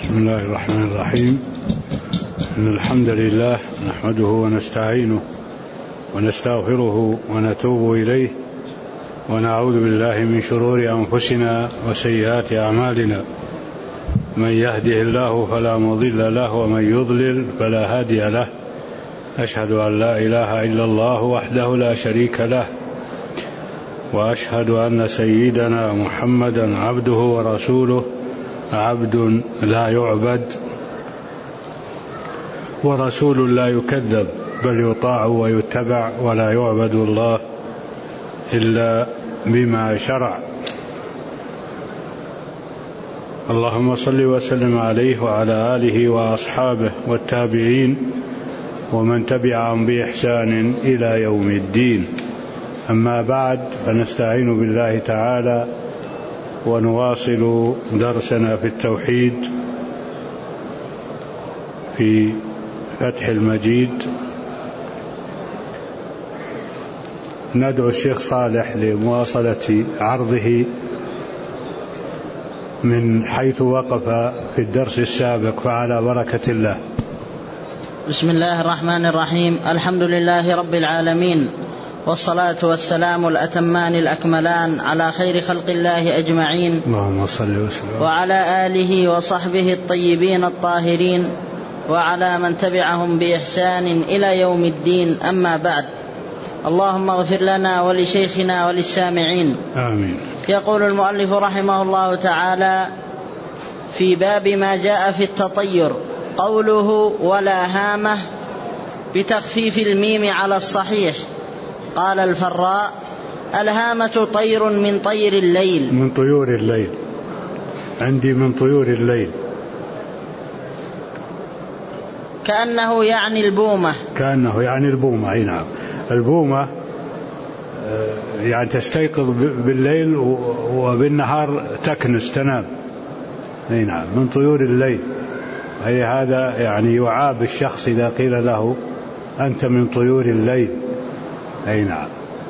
بسم الله الرحمن الرحيم. إن الحمد لله نحمده ونستعينه ونستغفره ونتوب إليه ونعوذ بالله من شرور أنفسنا وسيئات أعمالنا. من يهده الله فلا مضل له ومن يضلل فلا هادي له. أشهد أن لا إله إلا الله وحده لا شريك له، وأشهد أن سيدنا محمدا عبده ورسوله، عبد لا يعبد ورسول لا يكذب، بل يطاع ويتبع، ولا يعبد الله إلا بما شرع. اللهم صل وسلم عليه وعلى آله وأصحابه والتابعين ومن تبعهم بإحسان إلى يوم الدين. أما بعد، فنستعين بالله تعالى ونواصل درسنا في التوحيد في فتح المجيد. ندعو الشيخ صالح لمواصلة عرضه من حيث وقف في الدرس السابق، فعلى بركة الله. بسم الله الرحمن الرحيم. الحمد لله رب العالمين، والصلاة والسلام الأتمان الأكملان على خير خلق الله أجمعين، اللهم صل وسلم، وعلى آله وصحبه الطيبين الطاهرين، وعلى من تبعهم بإحسان إلى يوم الدين. أما بعد، اللهم اغفر لنا ولشيخنا وللسامعين، آمين. يقول المؤلف رحمه الله تعالى في باب ما جاء في التطير، قوله ولا هامة بتخفيف الميم على الصحيح. قال الفراء: الهامة طير من طير الليل، من طيور الليل، عندي من طيور الليل، كأنه يعني البومة، كأنه يعني البومة. أي نعم، البومة يعني تستيقظ بالليل وبالنهار تكنس تنام. أي نعم، من طيور الليل. أي هذا يعني يعاب الشخص إذا قيل له أنت من طيور الليل. أي نعم،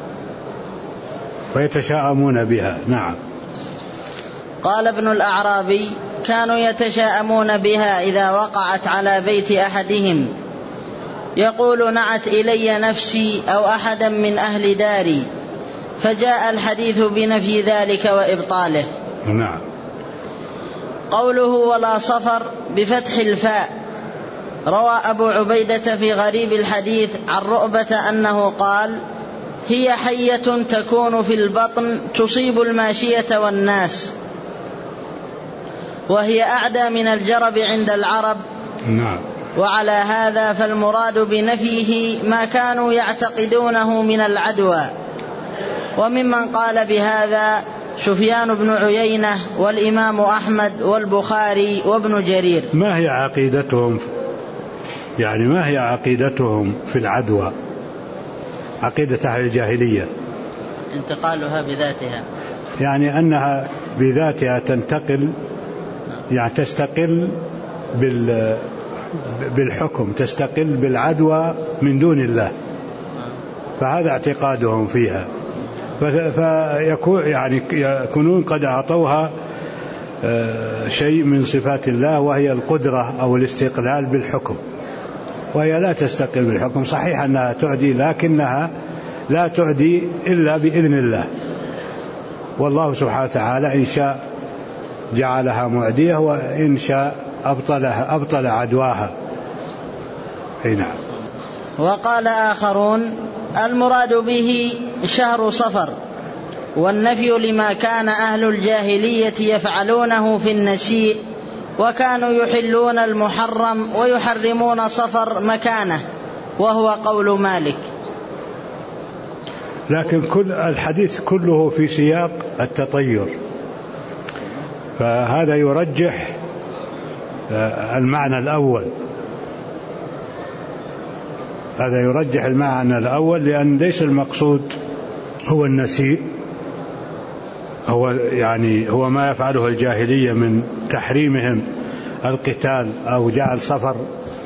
ويتشاءمون بها. نعم. قال ابن الأعرابي: كانوا يتشاءمون بها إذا وقعت على بيت أحدهم، يقول: نعت إلي نفسي أو أحدا من أهل داري، فجاء الحديث بنفي ذلك وإبطاله. نعم. قوله ولا صفر بفتح الفاء، روى أبو عبيدة في غريب الحديث عن رؤبة أنه قال: هي حية تكون في البطن تصيب الماشية والناس، وهي أعدى من الجرب عند العرب. نعم. وعلى هذا فالمراد بنفيه ما كانوا يعتقدونه من العدوى. وممن قال بهذا سفيان بن عيينة والإمام أحمد والبخاري وابن جرير. ما هي عقيدتهم؟ يعني ما هي عقيدتهم في العدوى؟ عقيدة أهل الجاهلية انتقالها بذاتها، يعني أنها بذاتها تنتقل، يعني تستقل بالحكم، تستقل بالعدوى من دون الله. فهذا اعتقادهم فيها، يكونون قد أعطوها شيء من صفات الله، وهي القدرة أو الاستقلال بالحكم، وهي لا تستقل بالحكم. صحيح أنها تعدي، لكنها لا تعدي إلا بإذن الله، والله سبحانه وتعالى إن شاء جعلها معدية، وإن شاء أبطل عدواها. نعم. وقال آخرون: المراد به شهر صفر، والنفي لما كان أهل الجاهلية يفعلونه في النسيء، وكانوا يحلون المحرم ويحرمون صفر مكانه، وهو قول مالك. لكن كل الحديث كله في سياق التطير، فهذا يرجح المعنى الأول، هذا يرجح المعنى الأول، لأن ليس المقصود هو النسيء، هو ما يفعله الجاهلية من تحريمهم القتال أو جعل صفر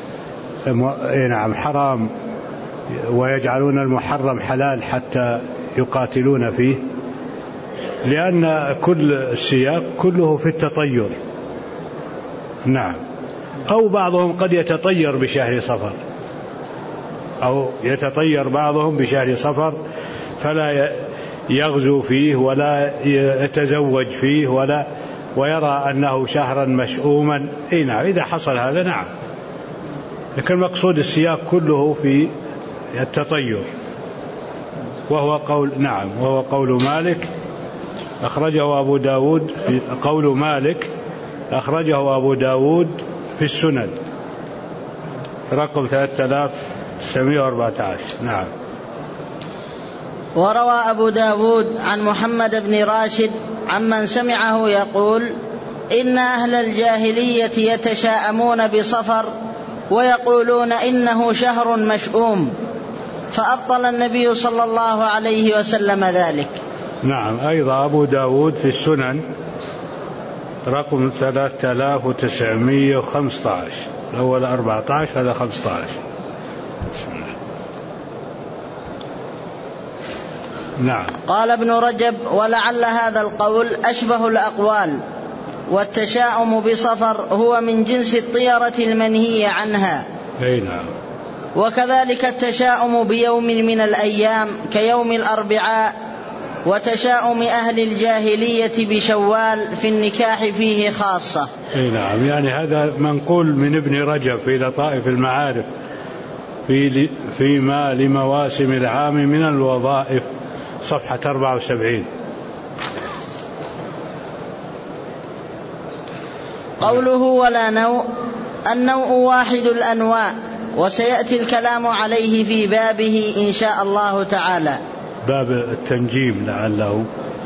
حرام، ويجعلون المحرم حلال حتى يقاتلون فيه، لأن كل السياق كله في التطير، نعم. أو بعضهم قد يتطير بشهر صفر، أو يتطير بعضهم بشهر صفر فلا يغزو فيه ولا يتزوج فيه ويرى أنه شهرا مشؤوما. نعم إذا حصل هذا نعم، لكن مقصود السياق كله في التطير، وهو قول مالك أخرجه أبو داود، قول مالك أخرجه أبو داود في السنن رقم 3914. نعم. وروى أبو داود عن محمد بن راشد عمن سمعه يقول: إن أهل الجاهلية يتشاءمون بصفر ويقولون إنه شهر مشؤوم، فأبطل النبي صلى الله عليه وسلم ذلك. نعم. أيضا أبو داود في السنن رقم 3915، الأول 14 هذا 15. نعم. قال ابن رجب: ولعل هذا القول أشبه الأقوال، والتشاؤم بصفر هو من جنس الطيرة المنهي عنها. نعم. وكذلك التشاؤم بيوم من الأيام كيوم الأربعاء، وتشاؤم أهل الجاهلية بشوال في النكاح فيه خاصة. نعم. يعني هذا منقول من ابن رجب في لطائف المعارف فيما لمواسم العام من الوظائف، صفحة 74. قوله ولا نوع، النوع واحد الأنواع، وسيأتي الكلام عليه في بابه إن شاء الله تعالى. باب التنجيم لعله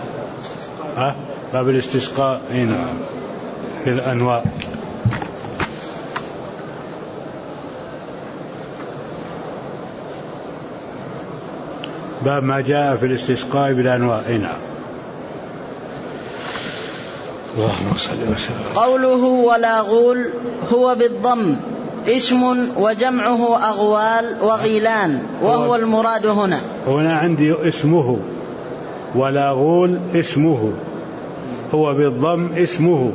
باب الاستسقاء. نعم. في الأنواع. باب ما جاء في الاستسقاء بالأنواع. نعم. اللهم صل وسلم. قوله ولا غول هو بالضم اسم وجمعه أغوال وغيلان، وهو المراد هنا. هنا عندي اسمه، ولا غول اسمه، هو بالضم اسمه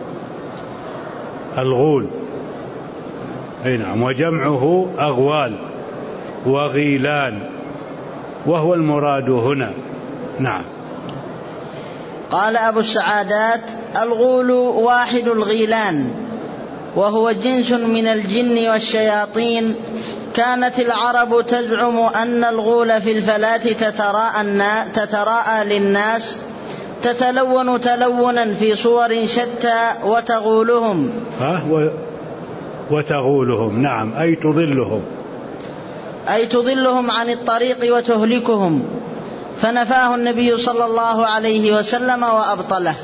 الغول. نعم. وجمعه أغوال وغيلان، وهو المراد هنا. نعم. قال أبو السعادات: الغول واحد الغيلان، وهو جنس من الجن والشياطين. كانت العرب تزعم أن الغول في الفلاة تتراءى للناس، تتلون تلونا في صور شتى، وتغولهم. نعم. أي تضلهم عن الطريق وتهلكهم، فنفاه النبي صلى الله عليه وسلم وأبطله.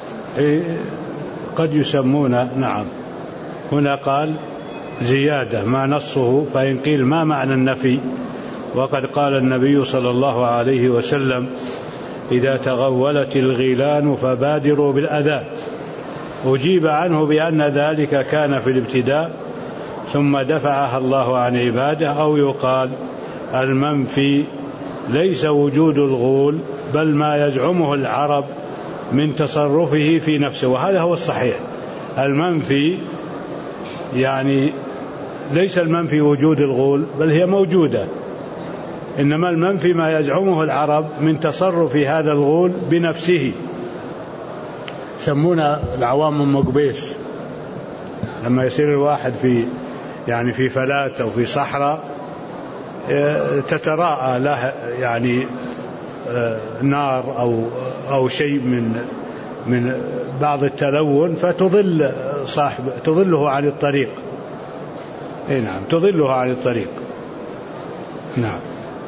قد يسمون. نعم. هنا قال زيادة ما نصه، فإن قيل ما معنى النفي؟ وقد قال النبي صلى الله عليه وسلم: إذا تغولت الغيلان فبادروا بالأذى. أجيب عنه بأن ذلك كان في الابتداء ثم دفعها الله عن عباده، أو يقال المنفي ليس وجود الغول بل ما يزعمه العرب من تصرفه في نفسه، وهذا هو الصحيح. المنفي يعني ليس المنفي وجود الغول بل هي موجودة، إنما المنفي ما يزعمه العرب من تصرف هذا الغول بنفسه. يسمونه العوام مقبيس، لما يصير الواحد في فلاة أو في صحراء تتراءى له يعني نار أو شيء من بعض التلون، فتضل تضله عن الطريق. نعم. تضله عن الطريق. نعم.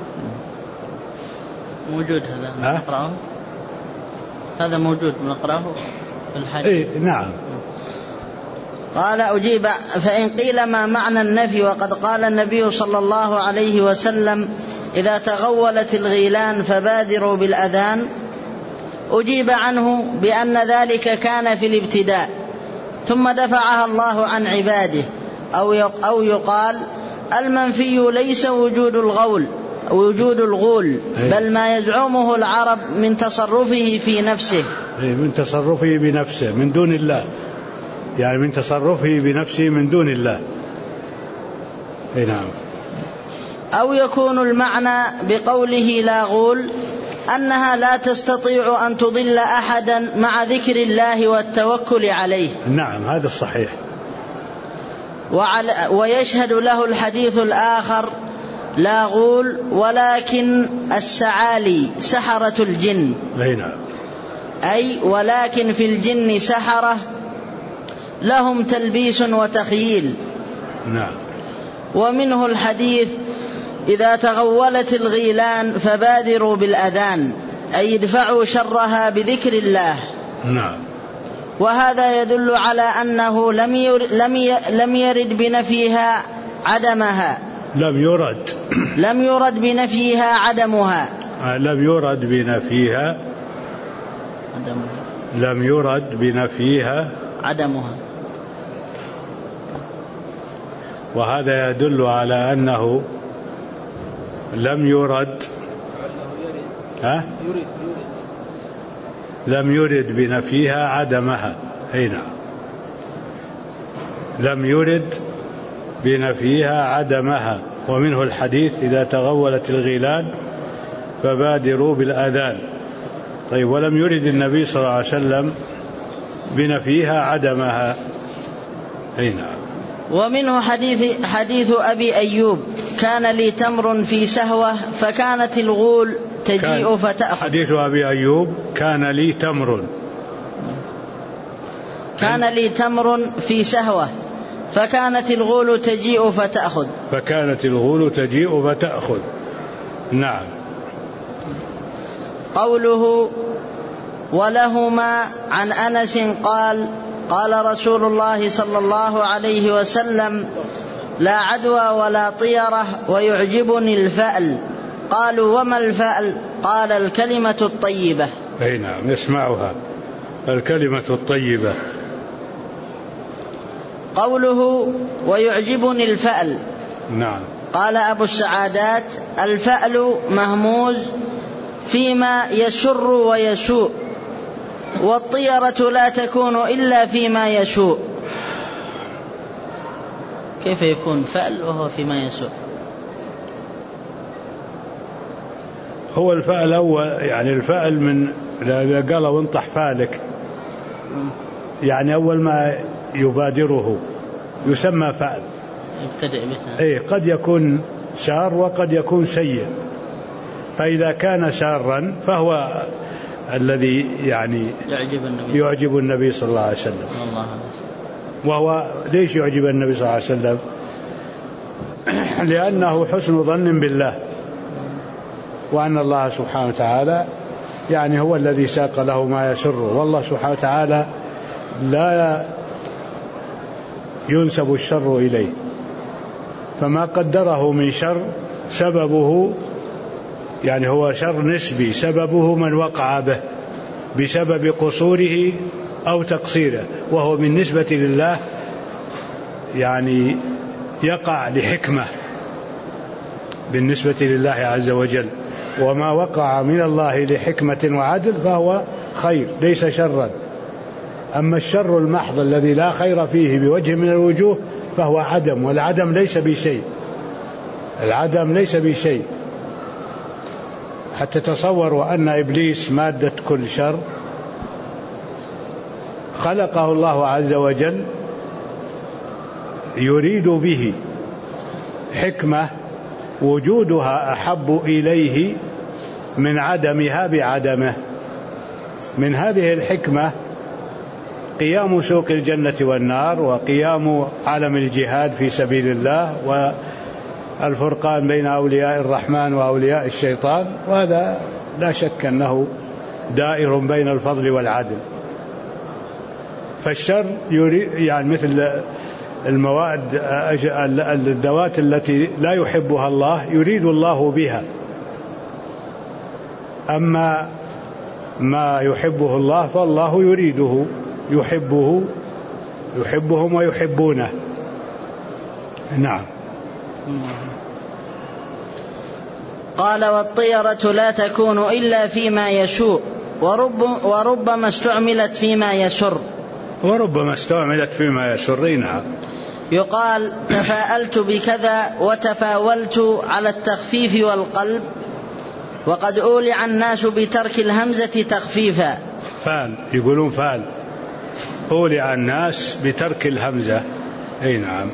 موجود هذا نقرأه، هذا موجود نقرأه في الحديث. نعم. قال أجيب: فإن قيل ما معنى النفي وقد قال النبي صلى الله عليه وسلم: إذا تغولت الغيلان فبادروا بالأذان، أجيب عنه بأن ذلك كان في الابتداء ثم دفعها الله عن عباده، أو يقال المنفي ليس وجود الغول بل ما يزعمه العرب من تصرفه في نفسه، من تصرفه بنفسه من دون الله. يعني من تصرفه بنفسه من دون الله. نعم. أو يكون المعنى بقوله لا غول أنها لا تستطيع أن تضل أحدا مع ذكر الله والتوكل عليه. نعم هذا الصحيح. ويشهد له الحديث الآخر لا غول ولكن السعالي سحرة الجن. نعم. أي ولكن في الجن سحرة لهم تلبيس وتخييل. نعم. ومنه الحديث إذا تغولت الغيلان فبادروا بالأذان أي ادفعوا شرها بذكر الله. نعم. وهذا يدل على أنه لم يرد بنفيها عدمها. لم يرد بنفيها عدمها. لم يرد بنفيها عدمها. وهذا يدل على أنه لم يرد لم يرد بنفيها عدمها. هنا لم يرد بنفيها عدمها. ومنه الحديث إذا تغولت الغيلان فبادروا بالأذان. طيب ولم يرد النبي صلى الله عليه وسلم بنفيها عدمها. هنا. ومنه حديث أبي أيوب كان لي تمر في سهوة فكانت الغول تجيء فتأخذ. حديث أبي أيوب كان لي تمر في سهوة فكانت الغول تجيء فتأخذ. نعم. قوله ولهما عن أنس قال رسول الله صلى الله عليه وسلم لا عدوى ولا طيرة ويعجبني الفأل. قالوا وما الفأل؟ قال الكلمة الطيبة. أي نعم نسمعها الكلمة الطيبة. قوله ويعجبني الفأل. نعم. قال أبو السعادات الفأل مهموز فيما يسر ويسوء والطيرة لا تكون إلا فيما يسوء. كيف يكون فأل وهو فيما يسوء؟ هو الفأل أول يعني الفأل من قال وانطح فالك يعني أول ما يبادره يسمى فأل يبتدئ به. قد يكون سار وقد يكون سيء. فإذا كان سارا فهو الذي يعني يعجب النبي صلى الله عليه وسلم. وهو ليش يعجب النبي صلى الله عليه وسلم؟ لأنه حسن ظن بالله وأن الله سبحانه وتعالى يعني هو الذي ساق له ما يسر. والله سبحانه وتعالى لا ينسب الشر إليه فما قدره من شر سببه يعني هو شر نسبي سببه من وقع به بسبب قصوره أو تقصيره وهو بالنسبة لله يعني يقع لحكمة بالنسبة لله عز وجل. وما وقع من الله لحكمة وعدل فهو خير ليس شرا. أما الشر المحض الذي لا خير فيه بوجه من الوجوه فهو عدم. والعدم ليس بشيء. العدم ليس بشيء. حتى تصوروا أن إبليس مادة كل شر خلقه الله عز وجل يريد به حكمة وجودها أحب إليه من عدمها بعدمه. من هذه الحكمة قيام سوق الجنة والنار وقيام عالم الجهاد في سبيل الله والفرقان بين أولياء الرحمن وأولياء الشيطان. وهذا لا شك أنه دائر بين الفضل والعدل. فالشر يعني مثل المواد الذوات التي لا يحبها الله يريد الله بها. أما ما يحبه الله فالله يريده يحبهم ويحبونه. نعم. قال والطيرة لا تكون إلا فيما يسوء وربما استعملت فيما يسر. وربما استعملت فيما يسر. نعم. يقال تفاءلت بكذا وتفاولت على التخفيف والقلب، وقد أولع الناس بترك الهمزة تخفيفا. فال، يقولون فال، أولع الناس بترك الهمزة. أي نعم.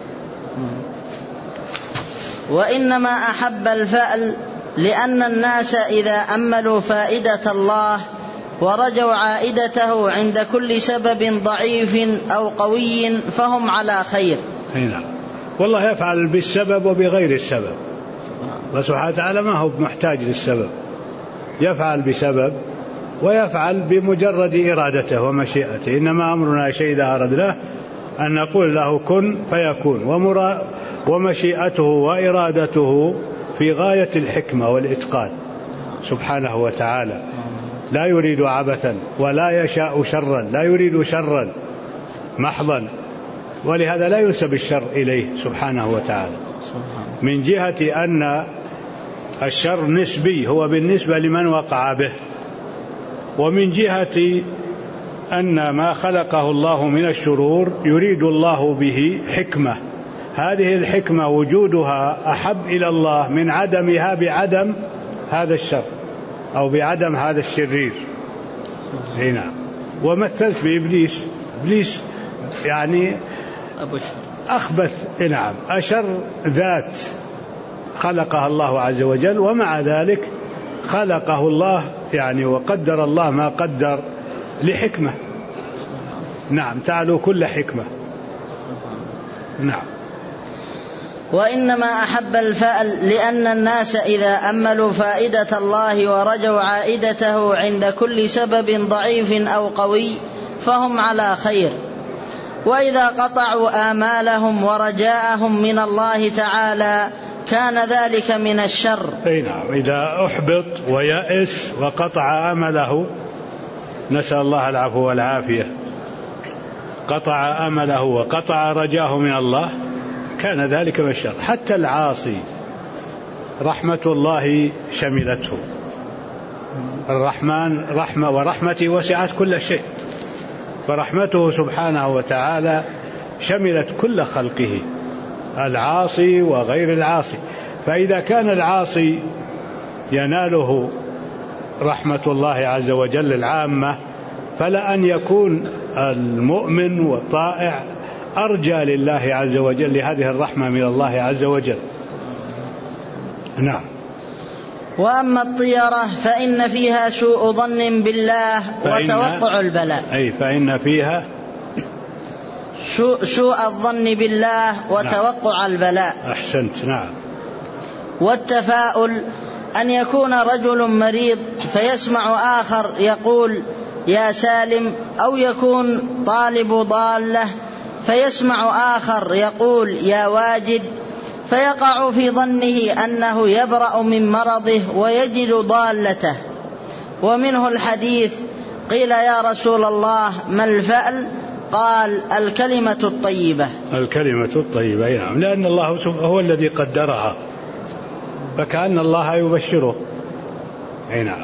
وإنما أحب الفأل لأن الناس إذا أملوا فائدة الله ورجوا عائدته عند كل سبب ضعيف أو قوي فهم على خير. نعم. والله يفعل بالسبب وبغير السبب، وسبحانه وتعالى ما هو محتاج للسبب، يفعل بسبب ويفعل بمجرد إرادته ومشيئته. إنما أمرنا شيء إذا أردناه أن نقول له كن فيكون، ومشيئته وإرادته في غاية الحكمة والإتقان سبحانه وتعالى. لا يريد عبثا ولا يشاء شرا، لا يريد شرا محضا، ولهذا لا ينسب الشر إليه سبحانه وتعالى، من جهة أن الشر نسبي هو بالنسبة لمن وقع به، ومن جهة أن ما خلقه الله من الشرور يريد الله به حكمة، هذه الحكمة وجودها أحب إلى الله من عدمها بعدم هذا الشر أو بعدم هذا الشرير. هنا ومثلت بإبليس، إبليس يعني أخبث، نعم، أشر ذات خلقها الله عز وجل، ومع ذلك خلقه الله يعني وقدر الله ما قدر لحكمة. نعم، تعلو كل حكمة. نعم. وإنما أحب الفأل لأن الناس إذا أملوا فائدة الله ورجوا عائدته عند كل سبب ضعيف أو قوي فهم على خير، وإذا قطعوا آمالهم ورجاءهم من الله تعالى كان ذلك من الشر. أي نعم، إذا أحبط ويأس وقطع آمله، نسأل الله العفو والعافية، قطع آمله وقطع رجاه من الله كان ذلك من الشر. حتى العاصي رحمة الله شملته، الرحمن رحمة ورحمته وسعت كل شيء، فرحمته سبحانه وتعالى شملت كل خلقه، العاصي وغير العاصي. فإذا كان العاصي يناله رحمة الله عز وجل العامة، فلا أن يكون المؤمن والطائع أرجى لله عز وجل لهذه الرحمة من الله عز وجل. نعم. وأما الطيرة فإن فيها سوء ظن بالله وتوقع البلاء. أي فإن فيها سوء الظن بالله وتوقع البلاء. أحسنت. نعم. والتفاؤل أن يكون رجل مريض فيسمع آخر يقول يا سالم، أو يكون طالب ضالة فيسمع آخر يقول يا واجد، فيقع في ظنه أنه يبرأ من مرضه ويجد ضالته. ومنه الحديث قيل يا رسول الله ما الفأل؟ قال الكلمة الطيبة. الكلمة الطيبة، نعم، لأن الله هو الذي قدرها، فكأن الله يبشره. أي نعم.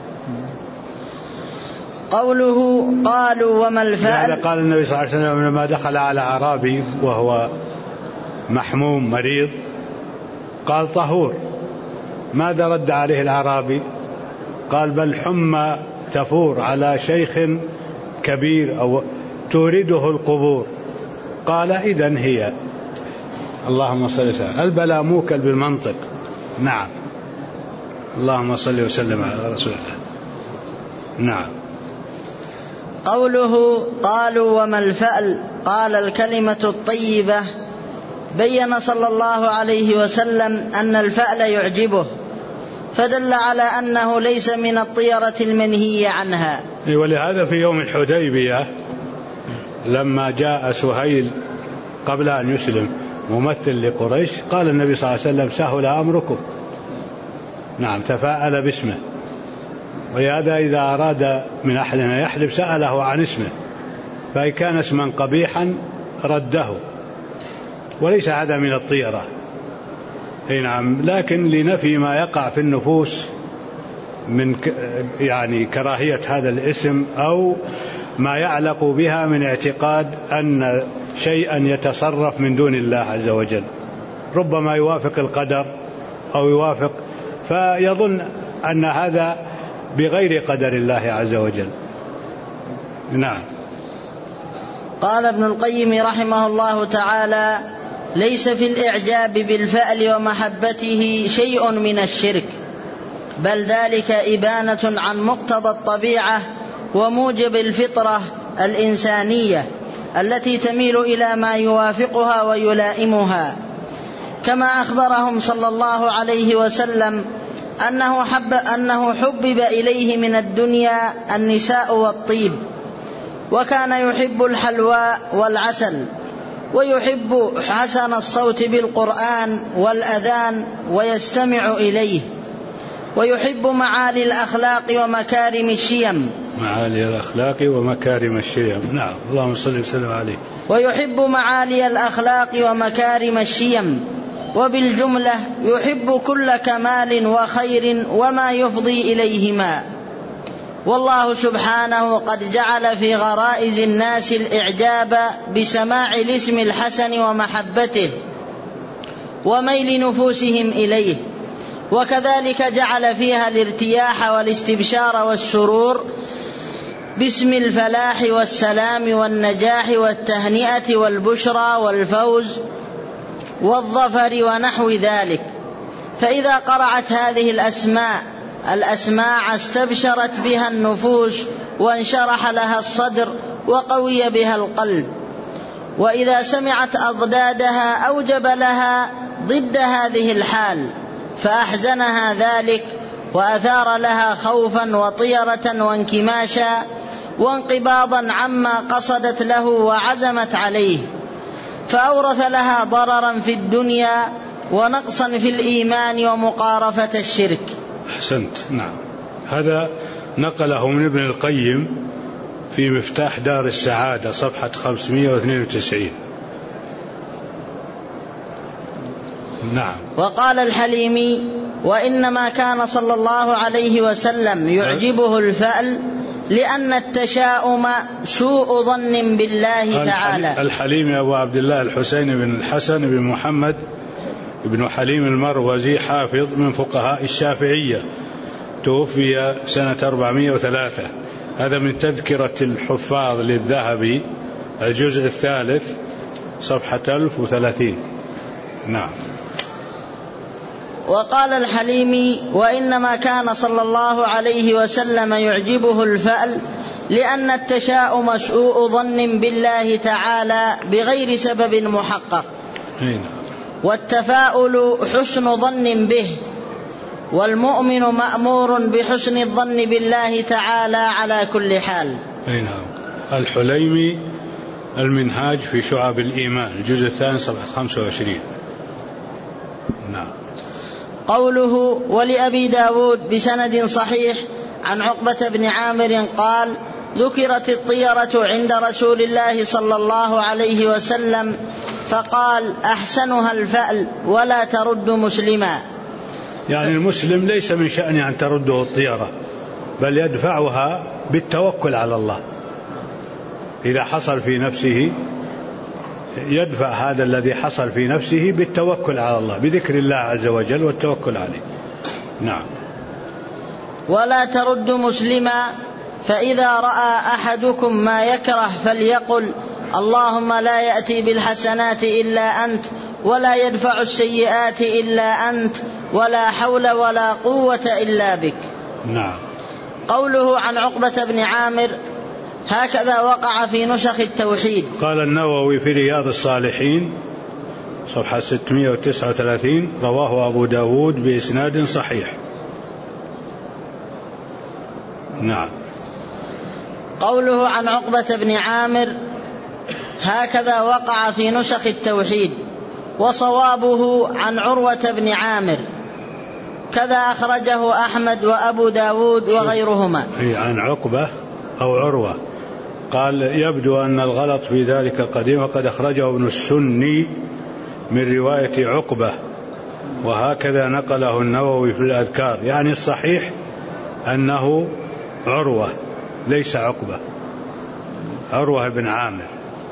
قوله قالوا وما الفأل؟ قال النبي صلى الله عليه وسلم لما دخل على أعرابي وهو محموم مريض قال طهور، ماذا رد عليه الأعرابي؟ قال بل حمى تفور على شيخ كبير أو تورده القبور. قال إذن هي. اللهم صل وسلم، البلاء موكل بالمنطق. نعم. اللهم صل وسلم على رسول الله. نعم. قوله قالوا وما الفأل؟ قال الكلمة الطيبة. بين صلى الله عليه وسلم أن الفأل يعجبه، فدل على أنه ليس من الطيرة المنهي عنها. ولهذا في يوم الحديبية لما جاء سهيل قبل أن يسلم ممثل لقريش قال النبي صلى الله عليه وسلم سهل أمركم. نعم، تفاءل باسمه، ولهذا إذا أراد من أحدنا يحلف سأله عن اسمه، فإن كان اسما قبيحا رده، وليس هذا من الطيرة. نعم، لكن لنفي ما يقع في النفوس من يعني كراهية هذا الاسم أو ما يعلق بها من اعتقاد أن شيئا يتصرف من دون الله عز وجل، ربما يوافق القدر أو يوافق، فيظن أن هذا بغير قدر الله عز وجل. نعم. قال ابن القيم رحمه الله تعالى: ليس في الإعجاب بالفأل ومحبته شيء من الشرك، بل ذلك إبانة عن مقتضى الطبيعة وموجب الفطرة الإنسانية التي تميل إلى ما يوافقها ويلائمها، كما أخبرهم صلى الله عليه وسلم أنه حبب إليه من الدنيا النساء والطيب، وكان يحب الحلوى والعسل، ويحب حسن الصوت بالقرآن والأذان ويستمع إليه، ويحب معالي الأخلاق ومكارم الشيم. معالي الأخلاق ومكارم الشيم. نعم. اللهم صل وسلم عليه. ويحب معالي الأخلاق ومكارم الشيم، وبالجملة يحب كل كمال وخير وما يفضي إليهما. والله سبحانه قد جعل في غرائز الناس الإعجاب بسماع الاسم الحسن ومحبته وميل نفوسهم إليه، وكذلك جعل فيها الارتياح والاستبشار والسرور باسم الفلاح والسلام والنجاح والتهنئة والبشرى والفوز والظفر ونحو ذلك. فإذا قرعت هذه الأسماع استبشرت بها النفوس وانشرح لها الصدر وقوي بها القلب، وإذا سمعت أضدادها أوجب لها ضد هذه الحال فأحزنها ذلك، وأثار لها خوفا وطيرة وانكماشا وانقباضا عما قصدت له وعزمت عليه، فأورث لها ضررا في الدنيا ونقصا في الإيمان ومقارفة الشرك. أحسنت. نعم. هذا نقله من ابن القيم في مفتاح دار السعادة صفحة 592. نعم. وقال الحليمي: وإنما كان صلى الله عليه وسلم يعجبه الفأل لأن التشاؤم سوء ظن بالله تعالى. الحليمي أبو عبد الله الحسين بن الحسن بن محمد بن حليم المروزي، حافظ من فقهاء الشافعية، توفي سنة 403. هذا من تذكرة الحفاظ للذهبي الجزء 3 صفحة 1030. نعم. وقال الحليمي: وإنما كان صلى الله عليه وسلم يعجبه الفأل لأن التشاؤم سوء ظن بالله تعالى بغير سبب محقق، والتفاؤل حسن ظن به، والمؤمن مأمور بحسن الظن بالله تعالى على كل حال. الحليمي المنهاج في شعب الإيمان الجزء 2 صفحة 25. نعم. قوله: ولأبي داود بسند صحيح عن عقبة بن عامر قال: ذكرت الطيرة عند رسول الله صلى الله عليه وسلم فقال: أحسنها الفأل ولا ترد مسلما. يعني المسلم ليس من شأنه أن ترده الطيرة، بل يدفعها بالتوكل على الله. إذا حصل في نفسه يدفع هذا الذي حصل في نفسه بالتوكل على الله، بذكر الله عز وجل والتوكل عليه. نعم. ولا ترد مسلما، فإذا رأى أحدكم ما يكره فليقل: اللهم لا يأتي بالحسنات إلا أنت، ولا يدفع السيئات إلا أنت، ولا حول ولا قوة إلا بك. نعم. قوله عن عقبة بن عامر: هكذا وقع في نسخ التوحيد. قال النووي في رياض الصالحين صفحة 639: رواه أبو داود بإسناد صحيح. نعم. قوله عن عقبة بن عامر: هكذا وقع في نسخ التوحيد، وصوابه عن عروة بن عامر، كذا أخرجه أحمد وأبو داود وغيرهما. عن عقبة أو عروة. قال: يبدو أن الغلط في ذلك قديم، وقد أخرجه ابن السني من رواية عقبة، وهكذا نقله النووي في الأذكار. يعني الصحيح أنه عروة ليس عقبة. عروة بن عامر.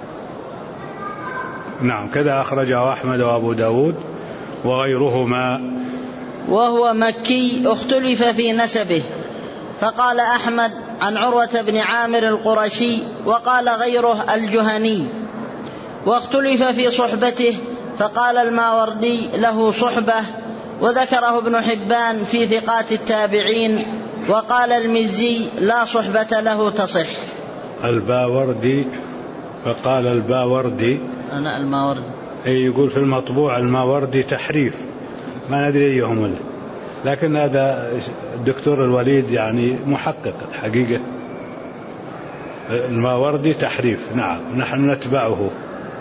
نعم، كذا أخرجه أحمد وأبو داود وغيرهما. وهو مكي اختلف في نسبه، فقال أحمد عن عروة بن عامر القرشي، وقال غيره الجهني. واختلف في صحبته، فقال الماوردي له صحبة، وذكره ابن حبان في ثقات التابعين، وقال المزي لا صحبة له تصح. الباوردي، فقال الباوردي، أنا الماوردي يقول في المطبوع الماوردي تحريف، ما ندري أيهم، لكن هذا الدكتور الوليد يعني محقق الحقيقة. الماوردي تحريف. نعم، نحن نتبعه.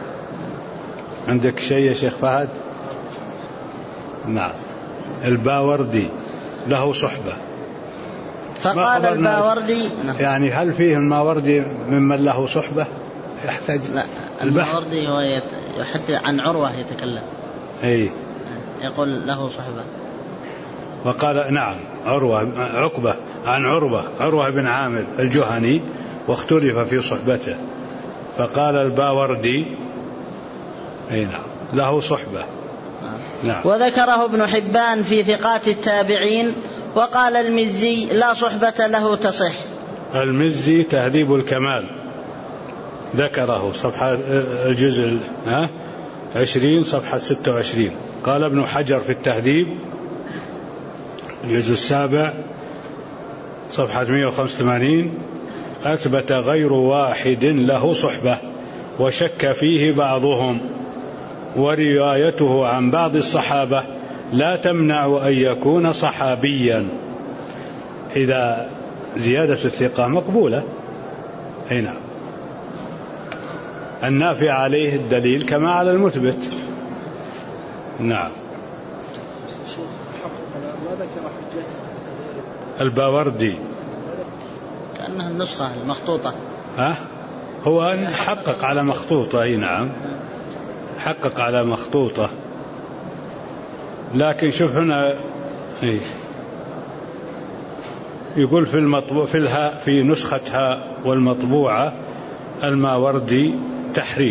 عندك شيء يا شيخ فهد؟ نعم، الباوردي له صحبة. فقال الباوردي يعني هل فيه الماوردي ممن له صحبة؟ يحتاج. لا، الماوردي هو حتى عن عروة يتكلم، يقول له صحبة. وقال نعم عقبة عن عروة بن عامر الجهني، واختلف في صحبته، فقال الباوردي نعم له صحبة. نعم. وذكره ابن حبان في ثقات التابعين، وقال المزي لا صحبة له تصح. المزي تهذيب الكمال ذكره صفحة الجزء 20 صفحة 26. قال ابن حجر في التهذيب الجزء 7 صفحة 185: أثبت غير واحد له صحبة، وشك فيه بعضهم، وروايته عن بعض الصحابة لا تمنع أن يكون صحابيا إذا زيادة الثقة مقبولة. هنا النافع عليه الدليل كما على المثبت. نعم. الباوردي كأنها النسخة المخطوطة. هو حقق على مخطوطة. نعم، حقق على مخطوطة، لكن شوف هنا يقول في المطبوع في نسختها والمطبوعة الماوردي تحريف.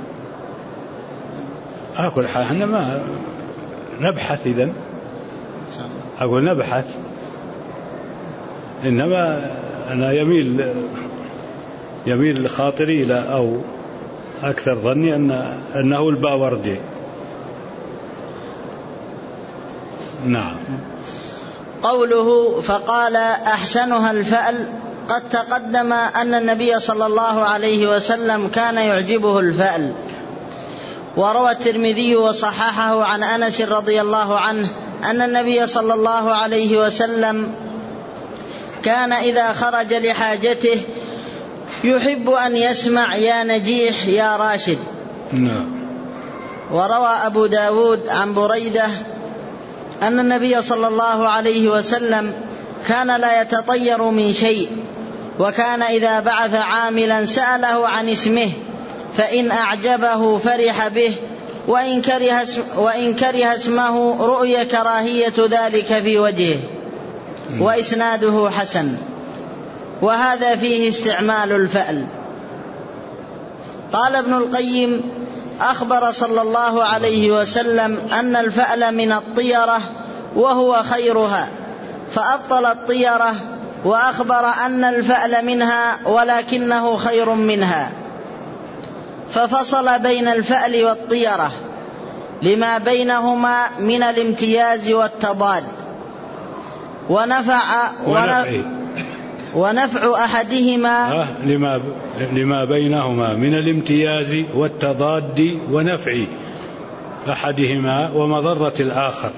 أقول احنا ما نبحث، إذن أقول نبحث، إنما أنا يميل خاطري إلى أو أكثر ظني أنه الباوردي. نعم. قوله فقال أحسنها الفأل، قد تقدم أن النبي صلى الله عليه وسلم كان يعجبه الفأل. وروى الترمذي وصححه عن أنس رضي الله عنه أن النبي صلى الله عليه وسلم كان إذا خرج لحاجته يحب أن يسمع يا نجيح يا راشد. وروى أبو داود عن بريدة أن النبي صلى الله عليه وسلم كان لا يتطير من شيء، وكان إذا بعث عاملا سأله عن اسمه، فإن أعجبه فرح به، وإن كره اسمه رؤي كراهية ذلك في وجهه. وإسناده حسن، وهذا فيه استعمال الفأل. قال ابن القيم: أخبر صلى الله عليه وسلم أن الفأل من الطيرة وهو خيرها، فأبطل الطيرة، وأخبر أن الفأل منها ولكنه خير منها، ففصل بين الفأل والطيرة لما بينهما من الامتياز والتضاد، ونفع أحدهما لما بينهما من الامتياز والتضاد ونفع أحدهما ومضرة الآخر،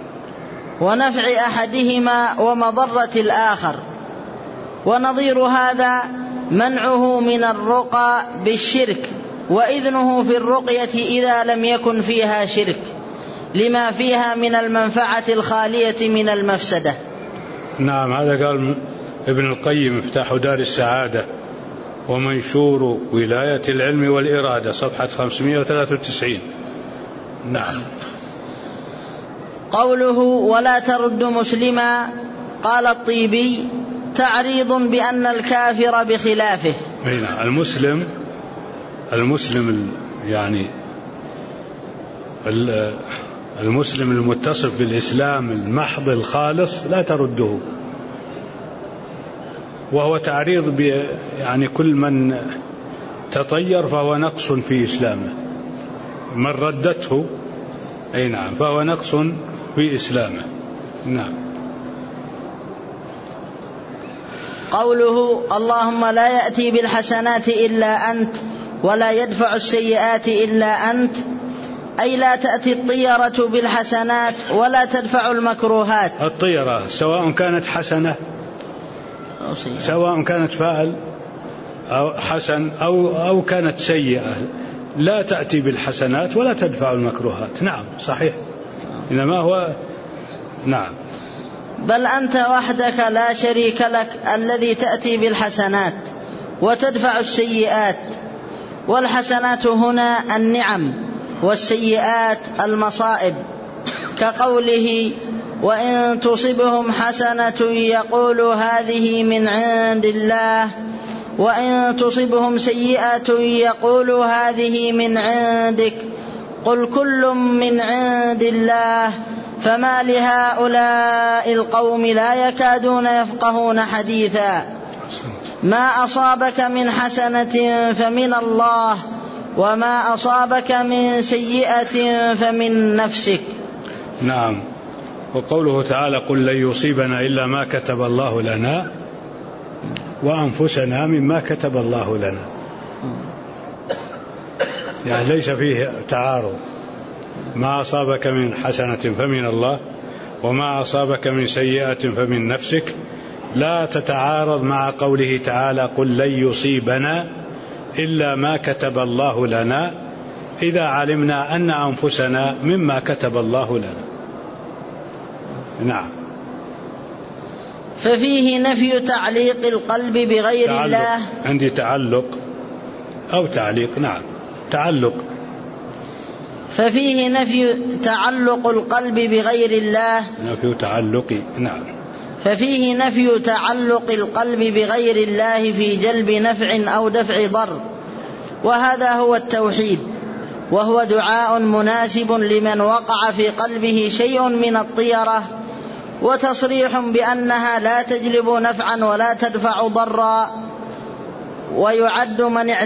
ونظير هذا منعه من الرقى بالشرك، وإذنه في الرقية إذا لم يكن فيها شرك، لما فيها من المنفعة الخالية من المفسدة. نعم، هذا قال ابن القيم مفتاح دار السعادة ومنشور ولاية العلم والإرادة صفحة 593. نعم. قوله ولا ترد مسلما، قال الطيبي: تعريض بأن الكافر بخلافه. المسلم المسلم يعني المسلم المتصف بالإسلام المحض الخالص لا ترده، وهو تعريض يعني كل من تطير فهو نقص في إسلامه، من ردته أي نعم فهو نقص في إسلامه. نعم. قوله اللهم لا يأتي بالحسنات إلا أنت ولا يدفع السيئات إلا أنت، أي لا تأتي الطيرة بالحسنات ولا تدفع المكروهات. الطيرة سواء كانت حسنة سواء كانت فاعل أو حسن أو كانت سيئة، لا تأتي بالحسنات ولا تدفع المكروهات. نعم صحيح، إنما هو نعم. بل أنت وحدك لا شريك لك الذي تأتي بالحسنات وتدفع السيئات، والحسنات هنا النعم والسيئات المصائب، كقوله وإن تصبهم حسنة يقولوا هذه من عند الله وإن تصبهم سيئة يقولوا هذه من عندك قل كل من عند الله فما لهؤلاء القوم لا يكادون يفقهون حديثا ما أصابك من حسنة فمن الله وما أصابك من سيئة فمن نفسك. نعم. وقوله تعالى قل لن يصيبنا إلا ما كتب الله لنا وأنفسنا مما كتب الله لنا، يعني ليس فيه تعارض، ما أصابك من حسنة فمن الله وما أصابك من سيئة فمن نفسك، لا تتعارض مع قوله تعالى قل لن يصيبنا إلا ما كتب الله لنا، إذا علمنا أن أنفسنا مما كتب الله لنا. نعم. ففيه نفي تعليق القلب بغير الله. عندي تعلق أو تعليق. نعم تعلق. ففيه نفي تعلق القلب بغير الله. نفي تعلق. نعم. ففيه نفي تعلق القلب بغير الله في جلب نفع أو دفع ضر، وهذا هو التوحيد، وهو دعاء مناسب لمن وقع في قلبه شيء من الطيرة، وتصريح بأنها لا تجلب نفعا ولا تدفع ضرا، ويعد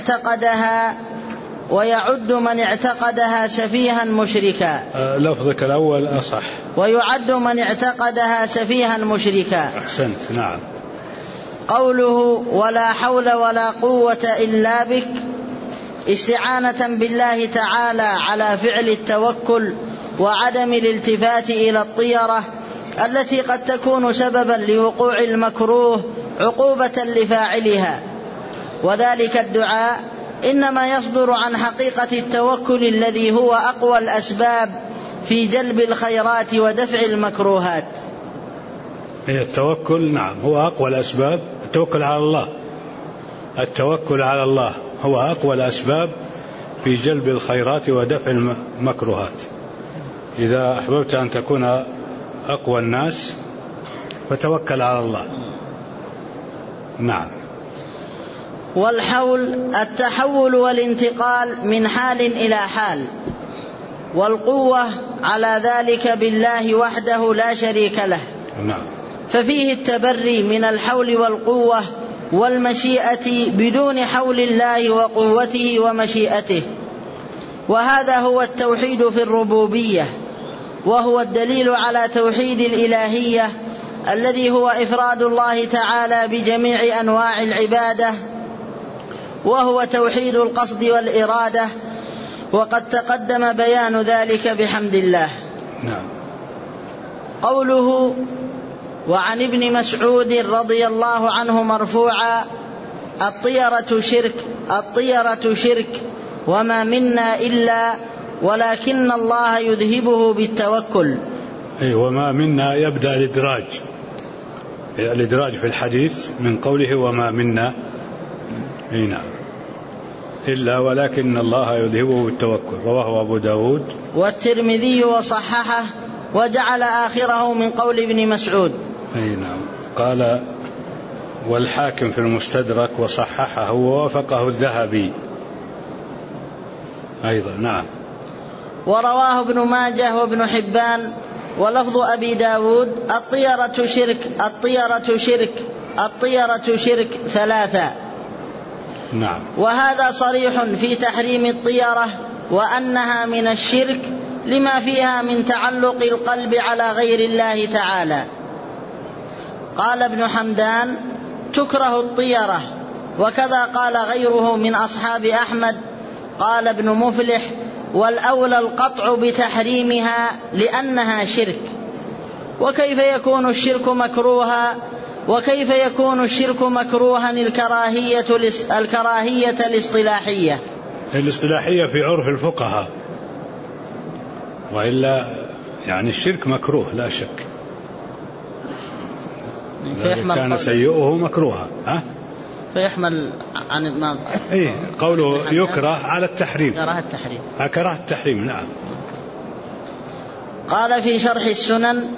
من اعتقدها سفيها مشركا. لفظك الأول أصح. ويعد من اعتقدها سفيها مشركا. أحسنت. نعم. قوله ولا حول ولا قوة إلا بك استعانة بالله تعالى على فعل التوكل وعدم الالتفات إلى الطيرة التي قد تكون سببا لوقوع المكروه عقوبة لفاعلها، وذلك الدعاء إنما يصدر عن حقيقة التوكل الذي هو أقوى الأسباب في جلب الخيرات ودفع المكروهات. التوكل نعم هو أقوى الأسباب. التوكل على الله، التوكل على الله هو أقوى الأسباب في جلب الخيرات ودفع المكروهات. إذا أحببت أن تكون أقوى الناس فتوكل على الله. نعم. والحول التحول والانتقال من حال إلى حال، والقوة على ذلك بالله وحده لا شريك له. نعم. ففيه التبري من الحول والقوة والمشيئة بدون حول الله وقوته ومشيئته، وهذا هو التوحيد في الربوبية، وهو الدليل على توحيد الإلهية الذي هو إفراد الله تعالى بجميع أنواع العبادة، وهو توحيد القصد والإرادة، وقد تقدم بيان ذلك بحمد الله. نعم. قوله وعن ابن مسعود رضي الله عنه مرفوعا الطيرة شرك وما منا إلا ولكن الله يذهبه بالتوكل. وما منا يبدأ الإدراج في الحديث من قوله وما منا نعم إلا ولكن الله يذهبه بالتوكل، رواه أبو داود والترمذي وصححه وجعل آخره من قول ابن مسعود. نعم. قال والحاكم في المستدرك وصححه ووافقه الذهبي أيضا. نعم. ورواه ابن ماجه وابن حبان ولفظ أبي داود الطيرة شرك الطيرة شرك الطيرة شرك ثلاثا. نعم. وهذا صريح في تحريم الطيرة وأنها من الشرك لما فيها من تعلق القلب على غير الله تعالى. قال ابن حمدان تكره الطيرة، وكذا قال غيره من أصحاب أحمد. قال ابن مفلح والأولى القطع بتحريمها لأنها شرك. وكيف يكون الشرك مكروها الكراهية الاصطلاحية في عرف الفقهاء، وإلا يعني الشرك مكروه لا شك، كان سيئه مكروها. فيحمل عن ما قوله يكره على التحريم، كراهة التحريم. نعم. قال في شرح السنن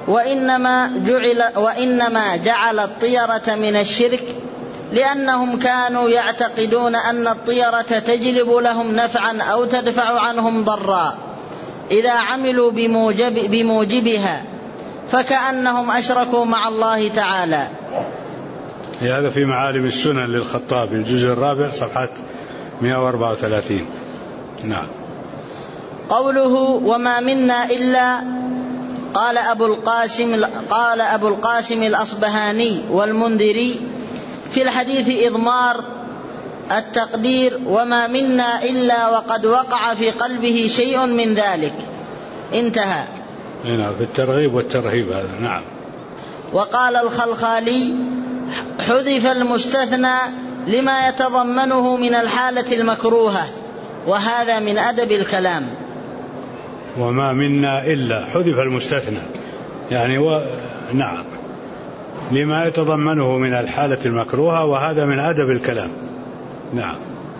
وإنما جعل الطيرة من الشرك لأنهم كانوا يعتقدون أن الطيرة تجلب لهم نفعا أو تدفع عنهم ضرا إذا عملوا بموجبها، فكأنهم أشركوا مع الله تعالى. هذا في معالم السنن للخطابي الجزء الرابع صفحة 134. نعم. قوله وما منا إلا قال أبو القاسم الأصبهاني والمنذري في الحديث إضمار التقدير وما منا إلا وقد وقع في قلبه شيء من ذلك. انتهى. هنا في الترغيب والترهيب هذا. نعم. وقال الخلخالي حذف المستثنى لما يتضمنه من الحالة المكروهة، وهذا من أدب الكلام. وما منا إلا حذف المستثنى يعني نعم لما يتضمنه من الحالة المكروهة، وهذا من أدب الكلام. نعم.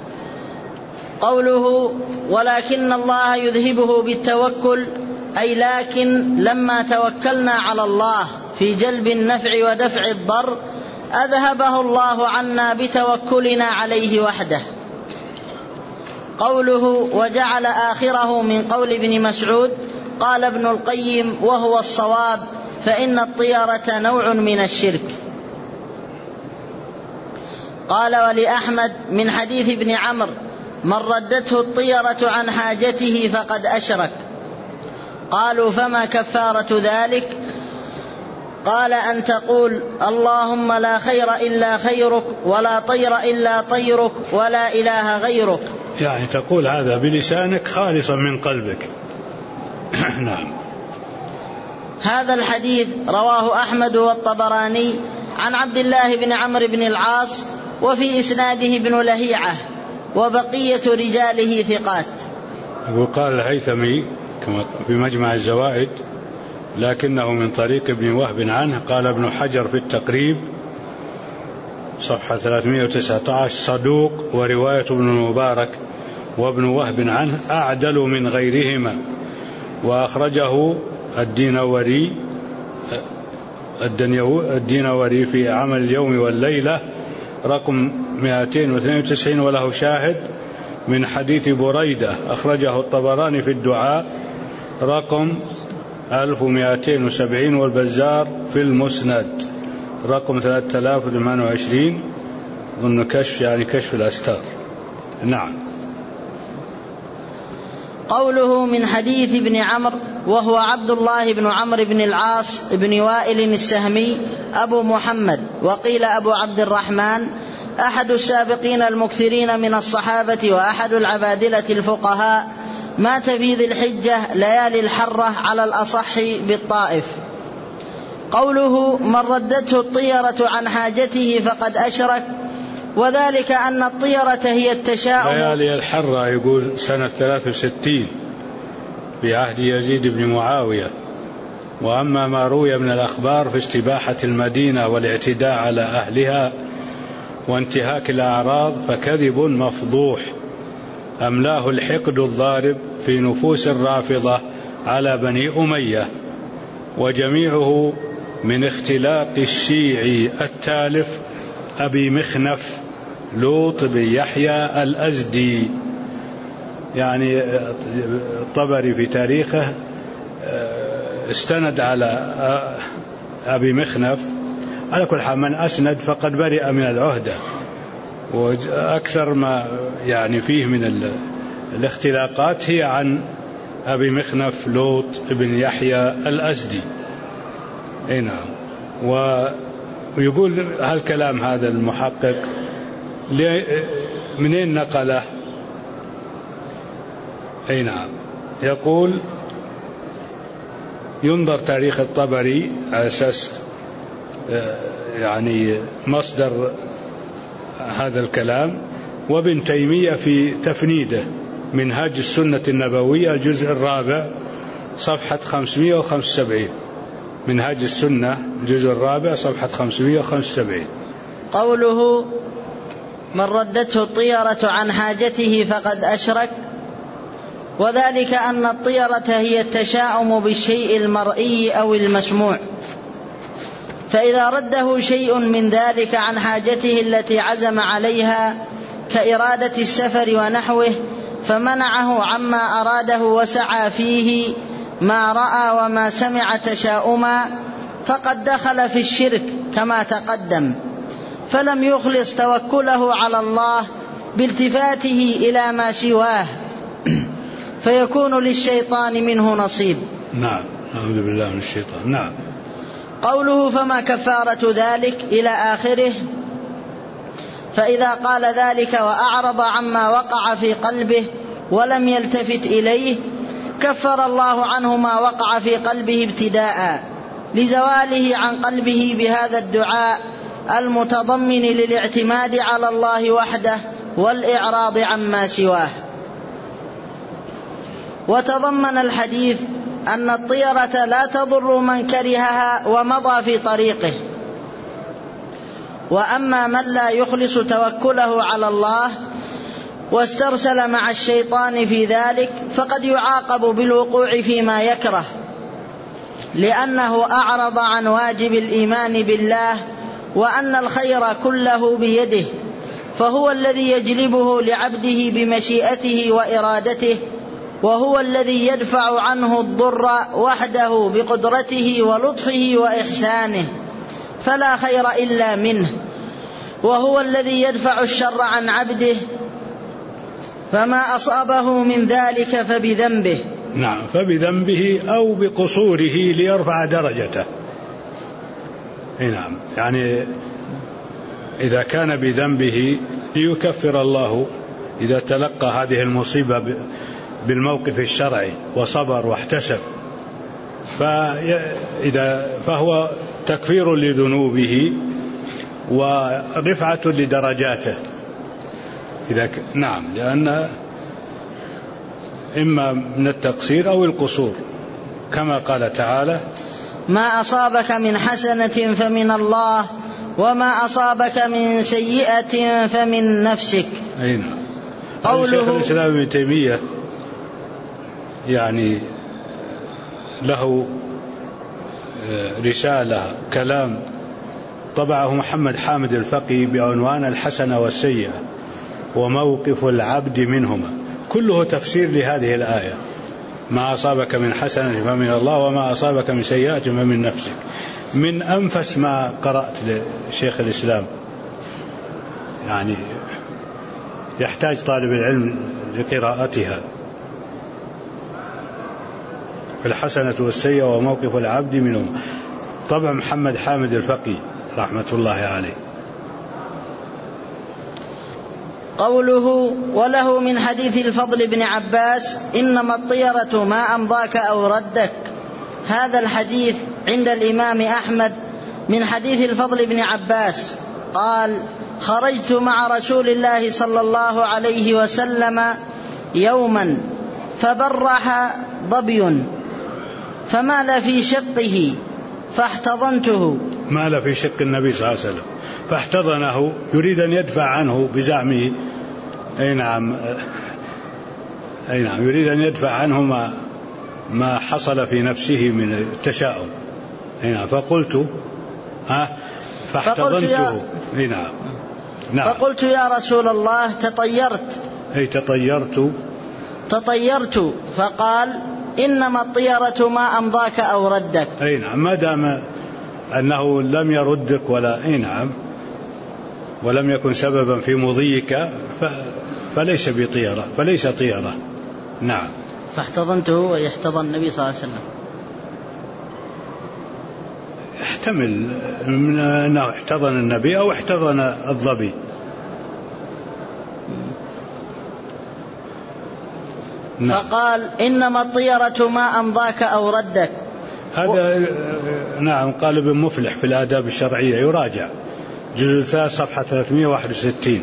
قوله ولكن الله يذهبه بالتوكل، أي لكن لما توكلنا على الله في جلب النفع ودفع الضر أذهبه الله عنا بتوكلنا عليه وحده. قوله وجعل آخره من قول ابن مسعود، قال ابن القيم وهو الصواب، فإن الطيرة نوع من الشرك. قال ولأحمد من حديث ابن عمرو من ردته الطيرة عن حاجته فقد أشرك. قالوا فما كفارة ذلك؟ قال أن تقول اللهم لا خير إلا خيرك ولا طير إلا طيرك ولا إله غيرك، يعني تقول هذا بلسانك خالصا من قلبك. نعم. هذا الحديث رواه أحمد والطبراني عن عبد الله بن عمرو بن العاص، وفي إسناده ابن لهيعة، وبقية رجاله ثقات. وقال الهيثمي كما في مجمع الزوائد لكنه من طريق ابن وهب عنه. قال ابن حجر في التقريب صفحة 319 صدوق، ورواية ابن المبارك وابن وهب عنه أعدل من غيرهما. وأخرجه الدينوري في عمل اليوم والليلة رقم 292، وله شاهد من حديث بريدة أخرجه الطبراني في الدعاء رقم 1270، والبزار في المسند رقم 3028 ضمن كشف يعني كشف الأستار. نعم. قوله من حديث ابن عمرو وهو عبد الله بن عمرو بن العاص بن وائل السهمي أبو محمد، وقيل أبو عبد الرحمن، أحد السابقين المكثرين من الصحابة وأحد العبادلة الفقهاء، مات في ذي الحجة ليالي الحرة على الأصح بالطائف. قوله من ردته الطيرة عن حاجته فقد أشرك، وذلك أن الطيرة هي التشاؤم. ليالي الحرة يقول سنة 63 في عهد يزيد بن معاوية. وأما ما روي من الأخبار في استباحة المدينة والاعتداء على أهلها وانتهاك الأعراض فكذب مفضوح أملاه الحقد الضارب في نفوس الرافضة على بني أمية، وجميعه من اختلاق الشيعي التالف أبي مخنف لوط بن يحيى الأزدي. يعني الطبري في تاريخه استند على أبي مخنف. على كل حال من أسند فقد برئ من العهدة، وأكثر ما يعني فيه من الاختلاقات هي عن أبي مخنف لوط بن يحيى الأزدي. نعم. ويقول هالكلام هذا المحقق منين نقله؟ نعم. يقول ينظر تاريخ الطبري على أساس يعني مصدر هذا الكلام، وابن تيمية في تفنيده منهاج السنة النبوية الجزء الرابع صفحة 575. منهاج السنة الجزء الرابع صفحة 575. قوله من ردته الطيرة عن حاجته فقد أشرك، وذلك أن الطيرة هي التشاؤم بالشيء المرئي أو المسموع، فإذا رده شيء من ذلك عن حاجته التي عزم عليها كإرادة السفر ونحوه فمنعه عما أراده وسعى فيه ما رأى وما سمع تشاؤما فقد دخل في الشرك كما تقدم، فلم يخلص توكله على الله بالتفاته إلى ما سواه فيكون للشيطان منه نصيب. نعم. أعوذ بالله من الشيطان. نعم. قوله فما كفارة ذلك إلى آخره، فإذا قال ذلك وأعرض عما وقع في قلبه ولم يلتفت إليه كفر الله عنه ما وقع في قلبه ابتداء لزواله عن قلبه بهذا الدعاء المتضمن للاعتماد على الله وحده والإعراض عما سواه. وتضمن الحديث أن الطيرة لا تضر من كرهها ومضى في طريقه، وأما من لا يخلص توكله على الله واسترسل مع الشيطان في ذلك فقد يعاقب بالوقوع فيما يكره، لأنه أعرض عن واجب الإيمان بالله وأن الخير كله بيده، فهو الذي يجلبه لعبده بمشيئته وإرادته، وهو الذي يدفع عنه الضر وحده بقدرته ولطفه وإحسانه فلا خير إلا منه، وهو الذي يدفع الشر عن عبده فما أصابه من ذلك فبذنبه. نعم. فبذنبه أو بقصوره ليرفع درجته. نعم. يعني إذا كان بذنبه ليكفر الله إذا تلقى هذه المصيبة بالموقف الشرعي وصبر واحتسب، فهو تكفير لذنوبه ورفعة لدرجاته. نعم. لأن إما من التقصير أو القصور، كما قال تعالى ما أصابك من حسنة فمن الله وما أصابك من سيئة فمن نفسك. نعم. قوله شيخ الإسلام ابن تيمية يعني له رسالة كلام طبعه محمد حامد الفقي بعنوان الحسنة والسيئة وموقف العبد منهما، كله تفسير لهذه الآية. ما أصابك من حسنة فمن الله وما أصابك من سيئة فمن نفسك. من أنفس ما قرأت لشيخ الإسلام، يعني يحتاج طالب العلم لقراءتها. الحسنة والسيئة وموقف العبد منهم، طبع محمد حامد الفقي رحمة الله عليه. قوله وله من حديث الفضل بن عباس إنما الطيرة ما أمضاك أو ردك، هذا الحديث عند الإمام أحمد من حديث الفضل بن عباس قال خرجت مع رسول الله صلى الله عليه وسلم يوما فبرح ظبي فمال في شقه فاحتضنته. مال في شق النبي صلى الله عليه وسلم فاحتضنه، يريد أن يدفع عنه بزعمه. أي نعم. يريد أن يدفع عنه ما حصل في نفسه من التشاؤم. نعم. فقلت فاحتضنته. نعم. فقلت يا رسول الله تطيرت. أي تطيرت تطيرت، فقال: إنما الطيرة ما أمضاك أو ردك. أي نعم، ما دام أنه لم يردك ولا أي نعم ولم يكن سببا في مضيك فليس بطيرة، فليس طيرة. نعم. فاحتضنته ويحتضن النبي صلى الله عليه وسلم. يحتمل من أنه احتضن النبي أو احتضن الظبي. نعم. فقال: إنما الطيرة ما أمضاك أو ردك. هذا نعم قال ابن مفلح في الآداب الشرعية، يراجع جزء 3 صفحة 361.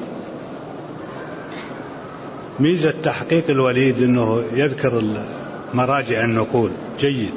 ميزة تحقيق الوليد أنه يذكر مراجع النقول جيد.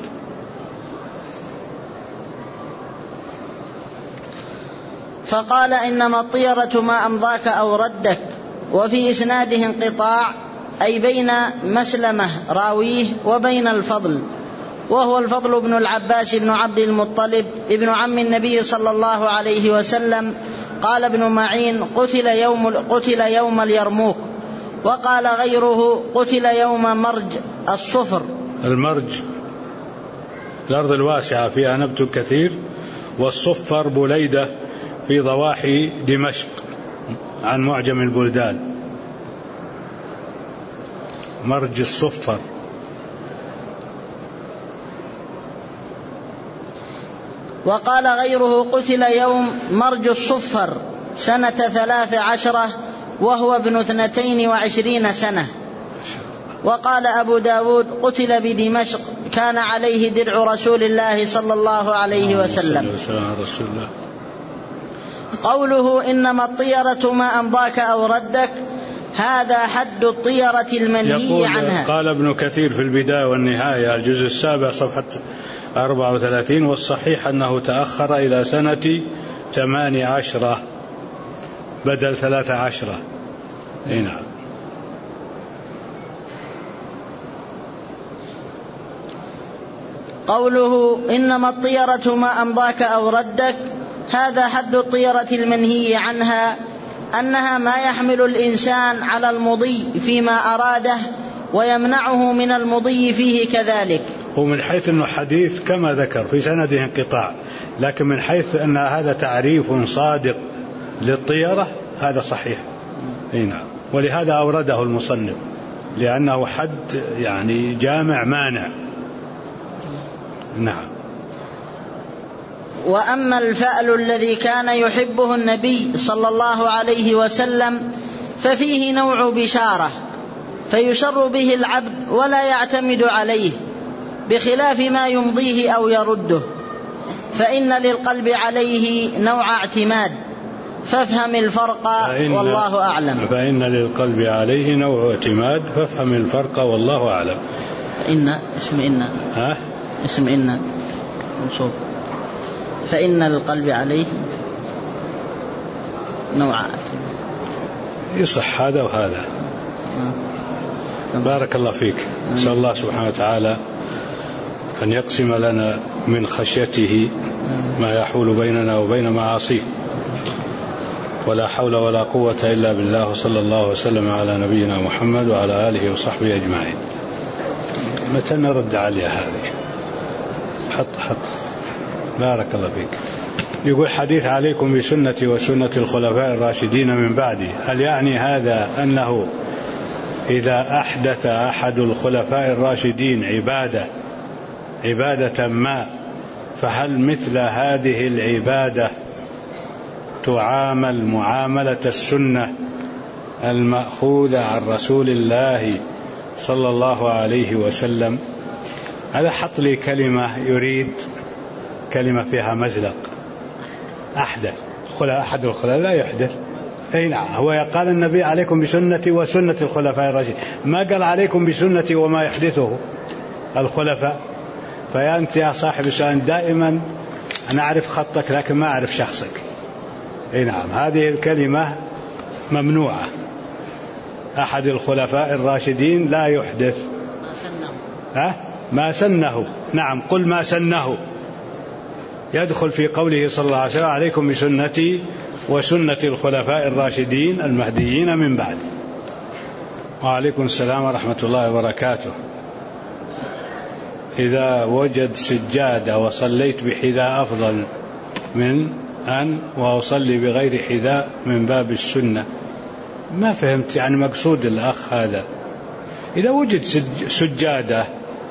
فقال: إنما الطيرة ما أمضاك أو ردك. وفي إسناده انقطاع، أي بين مسلمة راويه وبين الفضل، وهو الفضل بن العباس بن عبد المطلب ابن عم النبي صلى الله عليه وسلم. قال ابن معين: قتل يوم اليرموك. وقال غيره: قتل يوم مرج الصفر. المرج الأرض الواسعة فيها نبت كثير، والصفر بليدة في ضواحي دمشق عن معجم البلدان. مرج الصفر. وقال غيره: قتل يوم مرج الصفر سنة 13 وهو ابن 22 سنة. وقال أبو داود: قتل بدمشق، كان عليه درع رسول الله صلى الله عليه وسلم. قوله: إنما الطيرة ما أمضاك أو ردك، هذا حد الطيرة المنهي عنها. قال ابن كثير في البداية والنهاية الجزء 7 صفحة 34، والصحيح أنه تأخر إلى سنة 18 بدل 13. نعم. قوله: إنما الطيرة ما أمضاك أو ردك، هذا حد الطيرة المنهي عنها، أنها ما يحمل الإنسان على المضي فيما أراده ويمنعه من المضي فيه كذلك. ومن حيث أنه حديث كما ذكر في سنده انقطاع، لكن من حيث أن هذا تعريف صادق للطيرة هذا صحيح. نعم. ولهذا أورده المصنف، لأنه حد يعني جامع مانع. نعم. وأما الفأل الذي كان يحبه النبي صلى الله عليه وسلم ففيه نوع بشارة، فيشر به العبد ولا يعتمد عليه، بخلاف ما يمضيه أو يرده، فإن للقلب عليه نوع اعتماد، فافهم الفرق والله أعلم. فإن للقلب عليه نوع اعتماد، فافهم الفرق والله أعلم. اسم إن منصوب، فإن للقلب عليه نوع. يصح هذا وهذا. بارك الله فيك. نسأل الله سبحانه وتعالى أن يقسم لنا من خشيته ما يحول بيننا وبين معاصيه، ولا حول ولا قوة إلا بالله. صلى الله وسلم على نبينا محمد وعلى آله وصحبه أجمعين. متى نرد عليها هذه؟ حط بارك الله فيك. يقول: حديث عليكم بسنتي وسنة الخلفاء الراشدين من بعدي. هل يعني هذا أنه إذا أحدث أحد الخلفاء الراشدين عبادة ما، فهل مثل هذه العبادة تعامل معاملة السنة المأخوذة عن رسول الله صلى الله عليه وسلم؟ هذا حط لي كلمة، يريد كلمة فيها مزلق. أحدث أحد الخلفاء لا يحدث. أي نعم. هو قال النبي: عليكم بسنتي وسنة الخلفاء الراشدين، ما قال عليكم بسنتي وما يحدثه الخلفاء. فأنت يا صاحب السؤال دائما أنا أعرف خطك لكن ما أعرف شخصك. أي نعم. هذه الكلمة ممنوعة. أحد الخلفاء الراشدين لا يحدث. ما سنه. نعم. قل ما سنه. يدخل في قوله صلى الله عليه وسلم: عليكم بسنتي وسنة الخلفاء الراشدين المهديين من بعد. وعليكم السلام ورحمة الله وبركاته. إذا وجد سجادة وصليت بحذاء أفضل من أن وأصلي بغير حذاء من باب السنة. ما فهمت يعني مقصود الأخ هذا. إذا وجد سجادة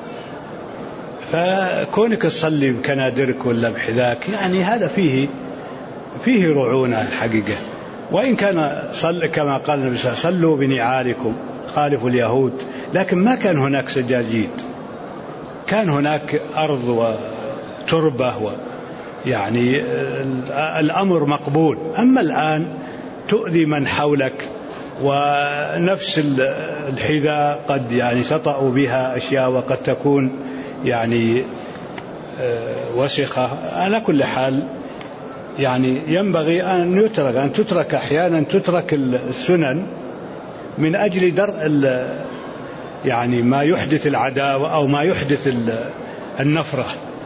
فكونك تصلي بكنادرك ولا بحذاك يعني هذا فيه رعونة الحقيقة. وإن كان كما قال النبي صلى الله عليه وسلم صلوا بنعالكم خالفوا اليهود، لكن ما كان هناك سجاجيد، كان هناك أرض وتربة يعني الأمر مقبول. أما الآن تؤذي من حولك، ونفس الحذاء قد يعني تطأ بها أشياء وقد تكون يعني وسخة. على كل حال يعني ينبغي أن تترك أحيانا تترك السنن من أجل درء يعني ما يحدث العداوة أو ما يحدث النفرة.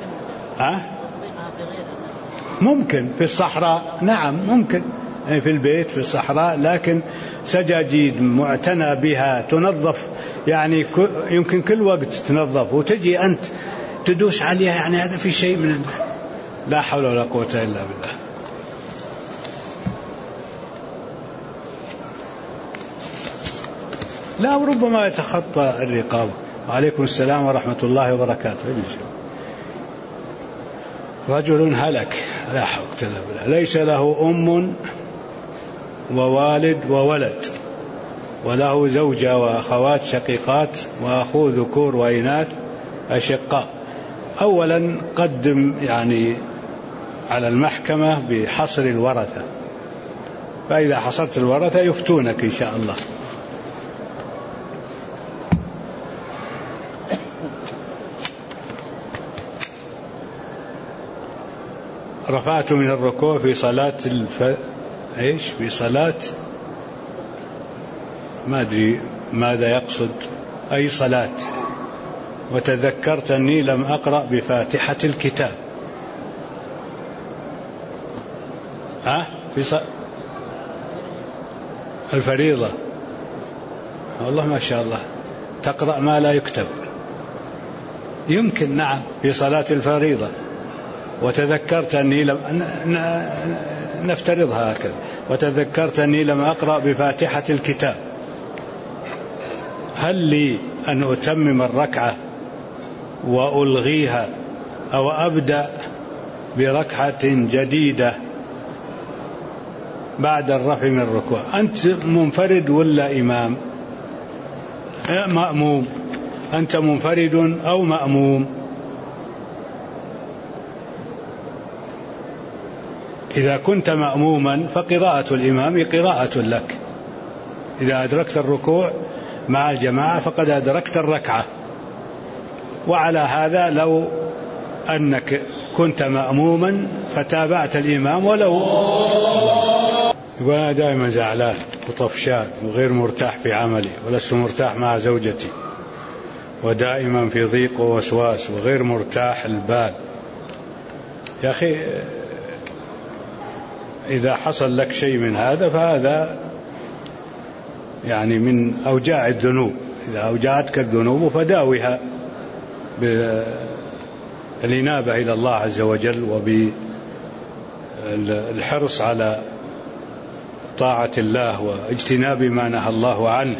ممكن في الصحراء، نعم ممكن في البيت في الصحراء، لكن سجاجيد معتنى بها تنظف يعني يمكن كل وقت تنظف وتجي أنت تدوس عليها، يعني هذا في شيء من لا حول ولا قوة إلا بالله. لا وربما يتخطى الرقابة. وعليكم السلام ورحمة الله وبركاته. رجل هلك لا حول ولا قوة إلا بالله، ليس له أم ووالد وولد، وله زوجة وأخوات شقيقات وأخو ذكور وإناث أشقاء. أولا قدم يعني على المحكمة بحصر الورثة، فإذا حصرت الورثة يفتونك إن شاء الله. رفعت من الركوع في صلاة في صلاة ما أدري ماذا يقصد أي صلاة، وتذكرت أني لم أقرأ بفاتحة الكتاب. في الفريضة والله ما شاء الله تقرأ ما لا يكتب. يمكن نعم في صلاة الفريضة. وتذكرت أني لم نفترضها هكذا، وتذكرت أني لم أقرأ بفاتحة الكتاب. هل لي أن أتمم الركعة وألغيها أو أبدأ بركعة جديدة بعد الرفع من الركوع؟ أنت منفرد ولا إمام؟ مأموم. أنت منفرد أو مأموم؟ إذا كنت مأموما فقراءة الإمام قراءة لك. إذا أدركت الركوع مع الجماعة فقد أدركت الركعة. وعلى هذا لو أنك كنت مأموما فتابعت الإمام ولو يقول أنا دائما زعلان وطفشان وغير مرتاح في عملي، ولست مرتاح مع زوجتي، ودائما في ضيق ووسواس وغير مرتاح البال. يا أخي إذا حصل لك شيء من هذا فهذا يعني من أوجاع الذنوب. إذا أوجعتك الذنوب فداوها بالإنابة إلى الله عز وجل وبالحرص على طاعة الله واجتناب ما نهى الله عنه.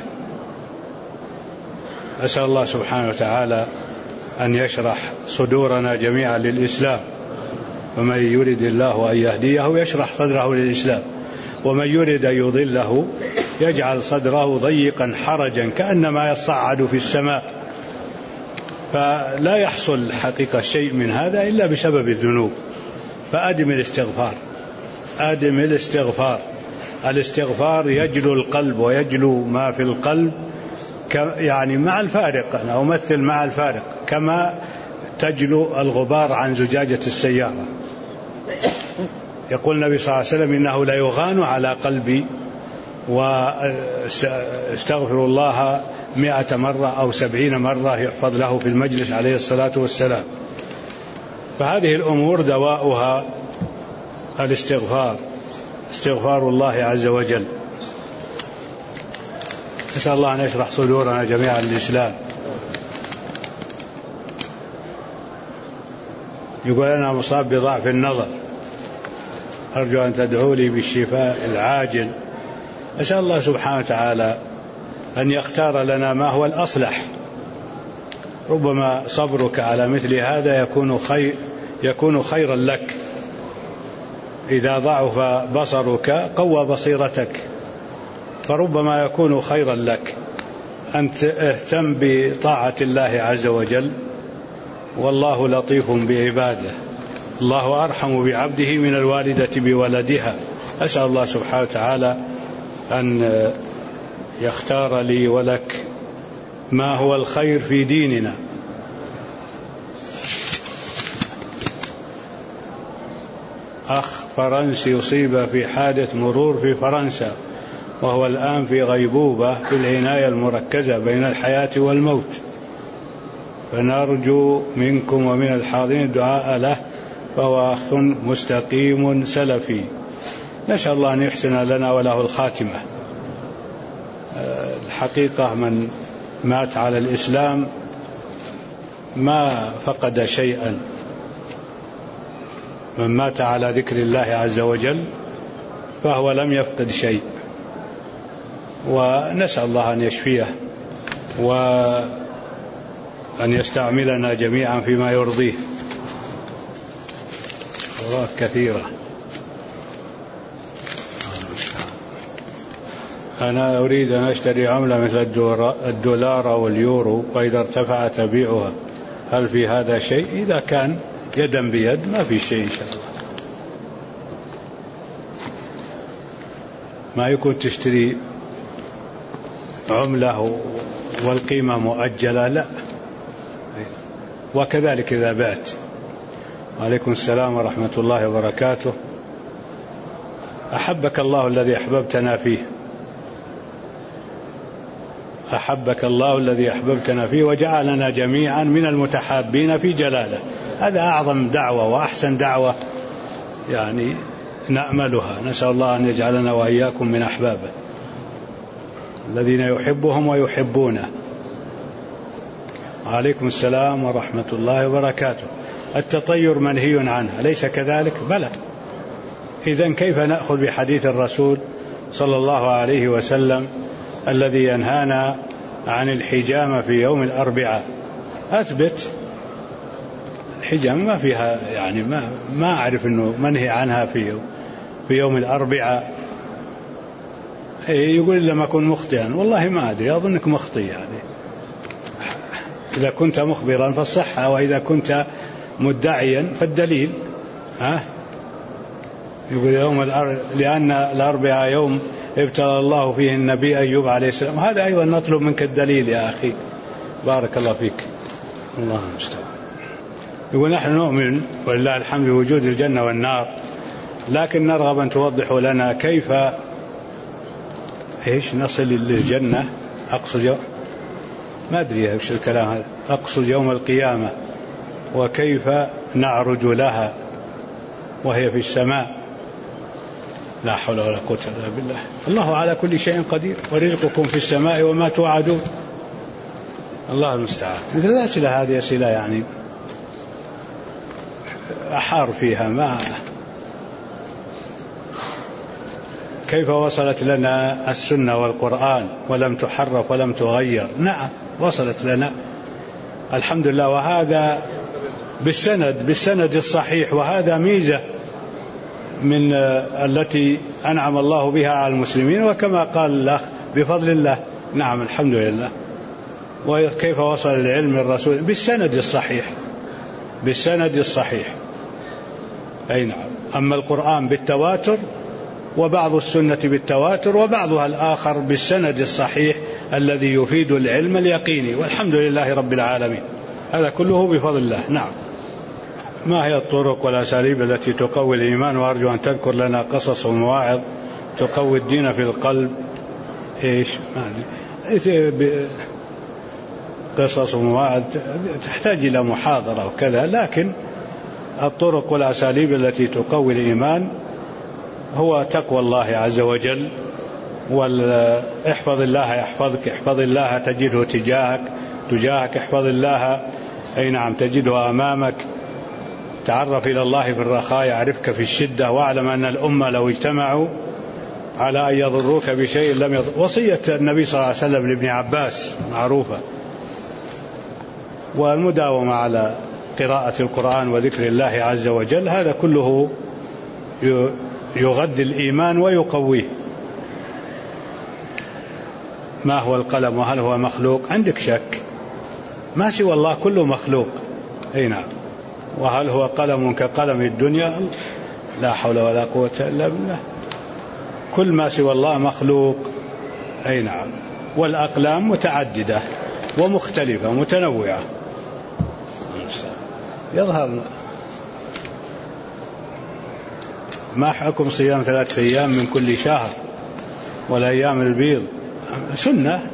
أسأل الله سبحانه وتعالى أن يشرح صدورنا جميعا للإسلام، ومن يريد الله أن يهديه يشرح صدره للإسلام، ومن يريد أن يضله يجعل صدره ضيقا حرجا كأنما يصعد في السماء. فلا يحصل حقيقة شيء من هذا إلا بسبب الذنوب. فأدم الاستغفار، أدم الاستغفار. الاستغفار يجلو القلب ويجلو ما في القلب، يعني مع الفارق، أنا أمثل مع الفارق، كما تجلو الغبار عن زجاجة السيارة. يقول النبي صلى الله عليه وسلم إنه لا يغان على قلبي واستغفر الله 100 مرة أو 70 مرة يحفظ له في المجلس عليه الصلاة والسلام. فهذه الأمور دواؤها الاستغفار، استغفار الله عز وجل. نسأل الله أن يشرح صدورنا جميعا للإسلام. يقول أنا مصاب بضعف النظر، أرجو أن تدعوا لي بالشفاء العاجل. أسأل الله سبحانه وتعالى أن يختار لنا ما هو الأصلح. ربما صبرك على مثل هذا يكون خيرا لك. إذا ضعف بصرك قوى بصيرتك، فربما يكون خيرا لك أن تهتم بطاعة الله عز وجل، والله لطيف بعباده، الله أرحم بعبده من الوالدة بولدها. أسأل الله سبحانه وتعالى أن يختار لي ولك ما هو الخير في ديننا. أخ فرنسي أصيب في حادث مرور في فرنسا، وهو الآن في غيبوبة في العناية المركزة بين الحياة والموت، فنرجو منكم ومن الحاضرين الدعاء له، فهو أخ مستقيم سلفي. نسأل الله أن يحسن لنا وله الخاتمة. الحقيقة من مات على الإسلام ما فقد شيئا، من مات على ذكر الله عز وجل فهو لم يفقد شيء، ونسأل الله أن يشفيه وأن يستعملنا جميعا فيما يرضيه. كثيرة. أنا أريد أن أشتري عملة مثل الدولار واليورو، وإذا ارتفعت أبيعها، هل في هذا شيء؟ إذا كان يدا بيد ما في شيء إن شاء الله. ما يكون تشتري عملة والقيمة مؤجلة، لا. وكذلك إذا بعت. وعليكم السلام ورحمة الله وبركاته. أحبك الله الذي أحببتنا فيه، أحبك الله الذي أحببتنا فيه وجعلنا جميعا من المتحابين في جلاله. هذا أعظم دعوة وأحسن دعوة يعني نأملها. نسأل الله أن يجعلنا وإياكم من أحبابه الذين يحبهم ويحبونه. وعليكم السلام ورحمة الله وبركاته. التطير منهي عنه، أليس كذلك؟ بلى. إذن كيف نأخذ بحديث الرسول صلى الله عليه وسلم الذي ينهانا عن الحجامة في يوم الأربعاء؟ أثبت الحجامة ما فيها، يعني ما أعرف أنه منهي عنها في يوم الأربعاء. يقول لما أكون مخطئا، والله ما أدري، أظنك مخطئ. يعني إذا كنت مخبرا فالصحة، وإذا كنت مدعيا فالدليل. يقول لأن الأربعاء يوم ابتلى الله فيه النبي أيوب عليه السلام. هذا أيضا نطلب منك الدليل يا أخي. بارك الله فيك. الله المستعان. يقول نحن نؤمن ولله الحمد بوجود الجنة والنار، لكن نرغب أن توضحوا لنا كيف نصل للجنة. أقصد ما أدري إيش الكلام هذا. أقصد يوم القيامة، وكيف نعرج لها وهي في السماء. لا حول ولا قوة إلا بالله. الله على كل شيء قدير، ورزقكم في السماء وما توعدون. الله المستعان. مثل الأسئلة هذه أسئلة يعني أحار فيها. ما كيف وصلت لنا السنة والقرآن ولم تحرف ولم تغير؟ نعم وصلت لنا الحمد لله، وهذا بالسند الصحيح، وهذا ميزة من التي أنعم الله بها على المسلمين، وكما قال الله بفضل الله. نعم الحمد لله. وكيف وصل العلم من الرسول؟ بالسند الصحيح. أي نعم. أما القرآن بالتواتر، وبعض السنة بالتواتر، وبعضها الآخر بالسند الصحيح الذي يفيد العلم اليقيني، والحمد لله رب العالمين. هذا كله بفضل الله. نعم. ما هي الطرق والأساليب التي تقوي الإيمان؟ وأرجو أن تذكر لنا قصص ومواعظ تقوي الدين في القلب. قصص ومواعظ تحتاج إلى محاضرة وكذا، لكن الطرق والأساليب التي تقوي الإيمان هو تقوى الله عز وجل احفظ الله يحفظك، احفظ الله تجده تجاهك، احفظ الله أي نعم تجده أمامك، تعرف إلى الله في الرخاء يعرفك في الشدة، واعلم أن الأمة لو اجتمعوا على أن يضروك بشيء لم يضر. وصية النبي صلى الله عليه وسلم لابن عباس معروفة. والمداومة على قراءة القرآن وذكر الله عز وجل، هذا كله يغذي الإيمان ويقويه. ما هو القلم وهل هو مخلوق؟ عندك شك؟ ما سوى الله كله مخلوق. أي نعم. وهل هو قلم كقلم الدنيا؟ لا حول ولا قوة إلا بالله. كل ما سوى الله مخلوق. أي نعم. والأقلام متعددة ومختلفة متنوعة. يظهر ما حكم صيام 3 أيام من كل شهر والأيام البيض؟ سنة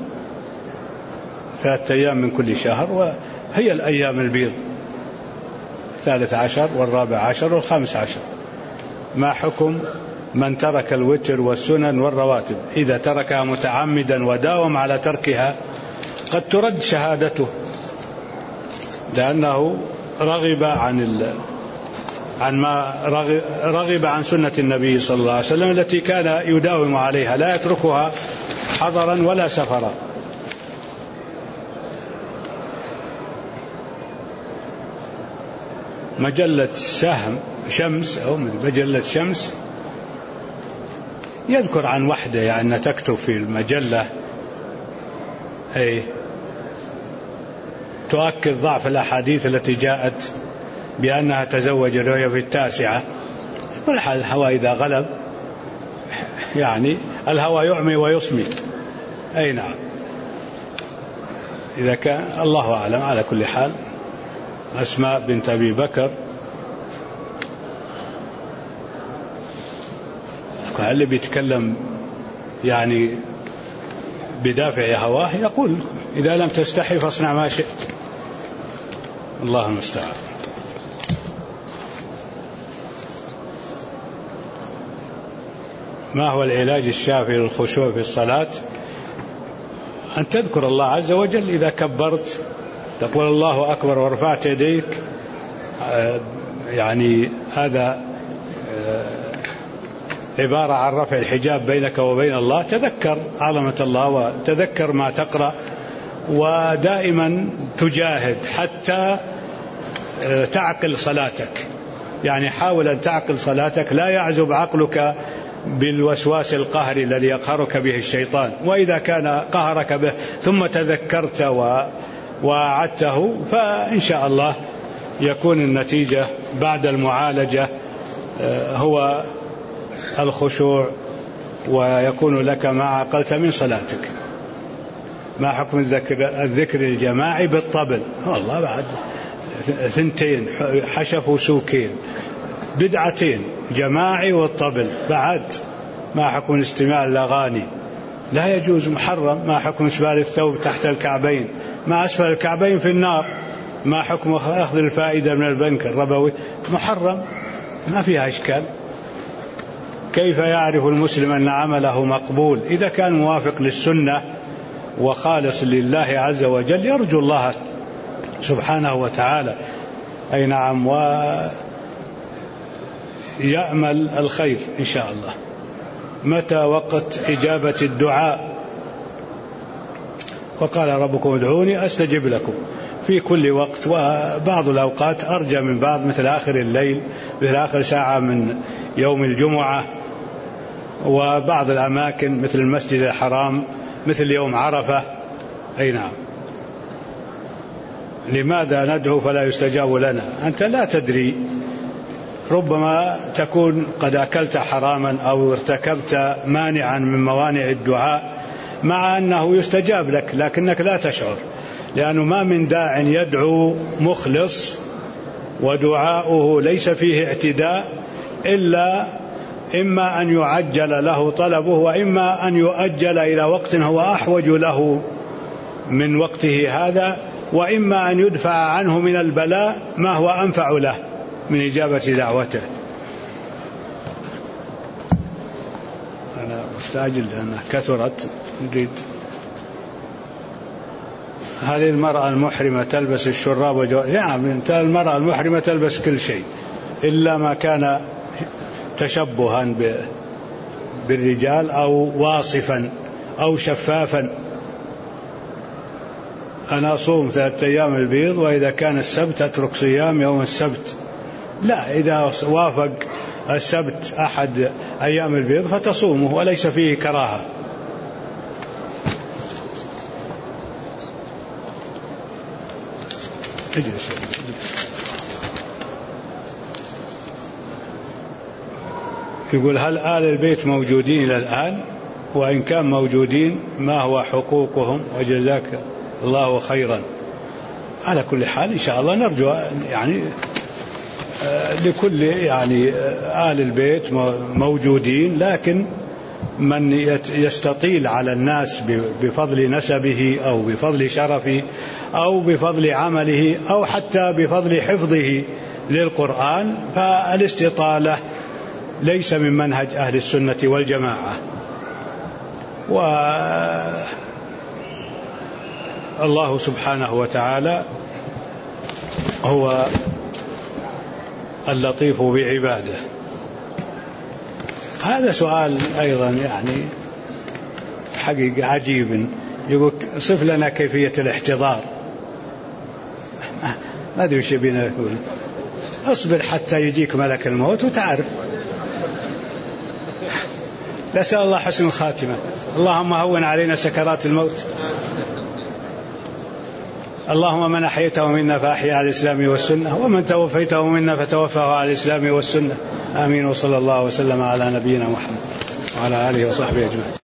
3 أيام من كل شهر، وهي الأيام البيض 13 و14 و15. ما حكم من ترك الوتر والسنن والرواتب؟ إذا تركها متعمدا وداوم على تركها قد ترد شهادته، لأنه رغب رغب عن سنة النبي صلى الله عليه وسلم التي كان يداوم عليها، لا يتركها حضرا ولا سفرا. مجلة شمس أو مجلة شمس يذكر عن وحدة يعني تكتب في المجلة تؤكد ضعف الأحاديث التي جاءت بأنها تزوجت وهي في 9. كل حال الهوى إذا غلب يعني الهوى يعمي ويصمي. أي نعم. إذا كان الله أعلم. على كل حال أسماء بنت أبي بكر اللي بيتكلم يعني بدافع هواه يقول إذا لم تستحي فاصنع ما شئت. الله المستعان. ما هو العلاج الشافي للخشوع في الصلاة؟ أن تذكر الله عز وجل إذا كبرت، تقول الله أكبر ورفعت يديك، يعني هذا عبارة عن رفع الحجاب بينك وبين الله. تذكر عظمة الله وتذكر ما تقرأ، ودائما تجاهد حتى تعقل صلاتك. يعني حاول أن تعقل صلاتك، لا يعزب عقلك بالوسواس القهري الذي يقهرك به الشيطان. وإذا كان قهرك به ثم تذكرت وعدته فإن شاء الله يكون النتيجة بعد المعالجة هو الخشوع، ويكون لك ما عقلت من صلاتك. ما حكم الذكر الجماعي بالطبل؟ والله بعد 2 حشف وسوكين، بدعتين، جماعي والطبل. بعد ما حكم الاستماع للأغاني؟ لا يجوز، محرم. ما حكم إسبال الثوب تحت الكعبين؟ ما أسفل الكعبين في النار. ما حكم أخذ الفائدة من البنك الربوي؟ محرم، ما فيها إشكال. كيف يعرف المسلم أن عمله مقبول؟ إذا كان موافق للسنة وخالص لله عز وجل يرجو الله سبحانه وتعالى. أي نعم. ويأمل الخير إن شاء الله. متى وقت إجابة الدعاء؟ وقال ربكم ادعوني أستجب لكم. في كل وقت، وبعض الأوقات أرجى من بعض، مثل آخر الليل، مثل آخر ساعة من يوم الجمعة، وبعض الأماكن مثل المسجد الحرام، مثل يوم عرفة. أي نعم. لماذا ندعو فلا يستجاب لنا؟ أنت لا تدري، ربما تكون قد أكلت حراما أو ارتكبت مانعا من موانع الدعاء، مع أنه يستجاب لك لكنك لا تشعر، لأنه ما من داع يدعو مخلص ودعاؤه ليس فيه اعتداء إلا إما أن يعجل له طلبه، وإما أن يؤجل إلى وقت هو أحوج له من وقته هذا، وإما أن يدفع عنه من البلاء ما هو أنفع له من إجابة دعوته. مستعجل لأنها كثرت. نريد هذه المرأة المحرمة تلبس الشراب نعم، المرأة المحرمة تلبس كل شيء إلا ما كان تشبها بالرجال أو واصفا أو شفافا. أنا أصوم 3 أيام البيض وإذا كان السبت أترك صيام يوم السبت. لا، إذا وافق السبت أحد أيام البيض فتصومه وليس فيه كراهة. اجلس. يقول هل آل البيت موجودين إلى الآن؟ وإن كان موجودين ما هو حقوقهم؟ وجزاك الله خيرا. على كل حال إن شاء الله نرجو يعني لكل يعني آل البيت موجودين، لكن من يستطيل على الناس بفضل نسبه أو بفضل شرفه أو بفضل عمله أو حتى بفضل حفظه للقرآن فالاستطالة ليس من منهج أهل السنة والجماعة. والله سبحانه وتعالى هو اللطيف بعباده. هذا سؤال أيضا يعني حقيقة عجيب. يقول صف لنا كيفية الاحتضار. ما أدري وش يبينا يقول. اصبر حتى يجيك ملك الموت وتعرف. نسأل الله حسن الخاتمة. اللهم هون علينا سكرات الموت. اللهم من أحييته منا فأحيا على الإسلام والسنة، ومن توفيته منا فتوفه على الإسلام والسنة. آمين. وصلى الله وسلم على نبينا محمد وعلى آله وصحبه أجمعين.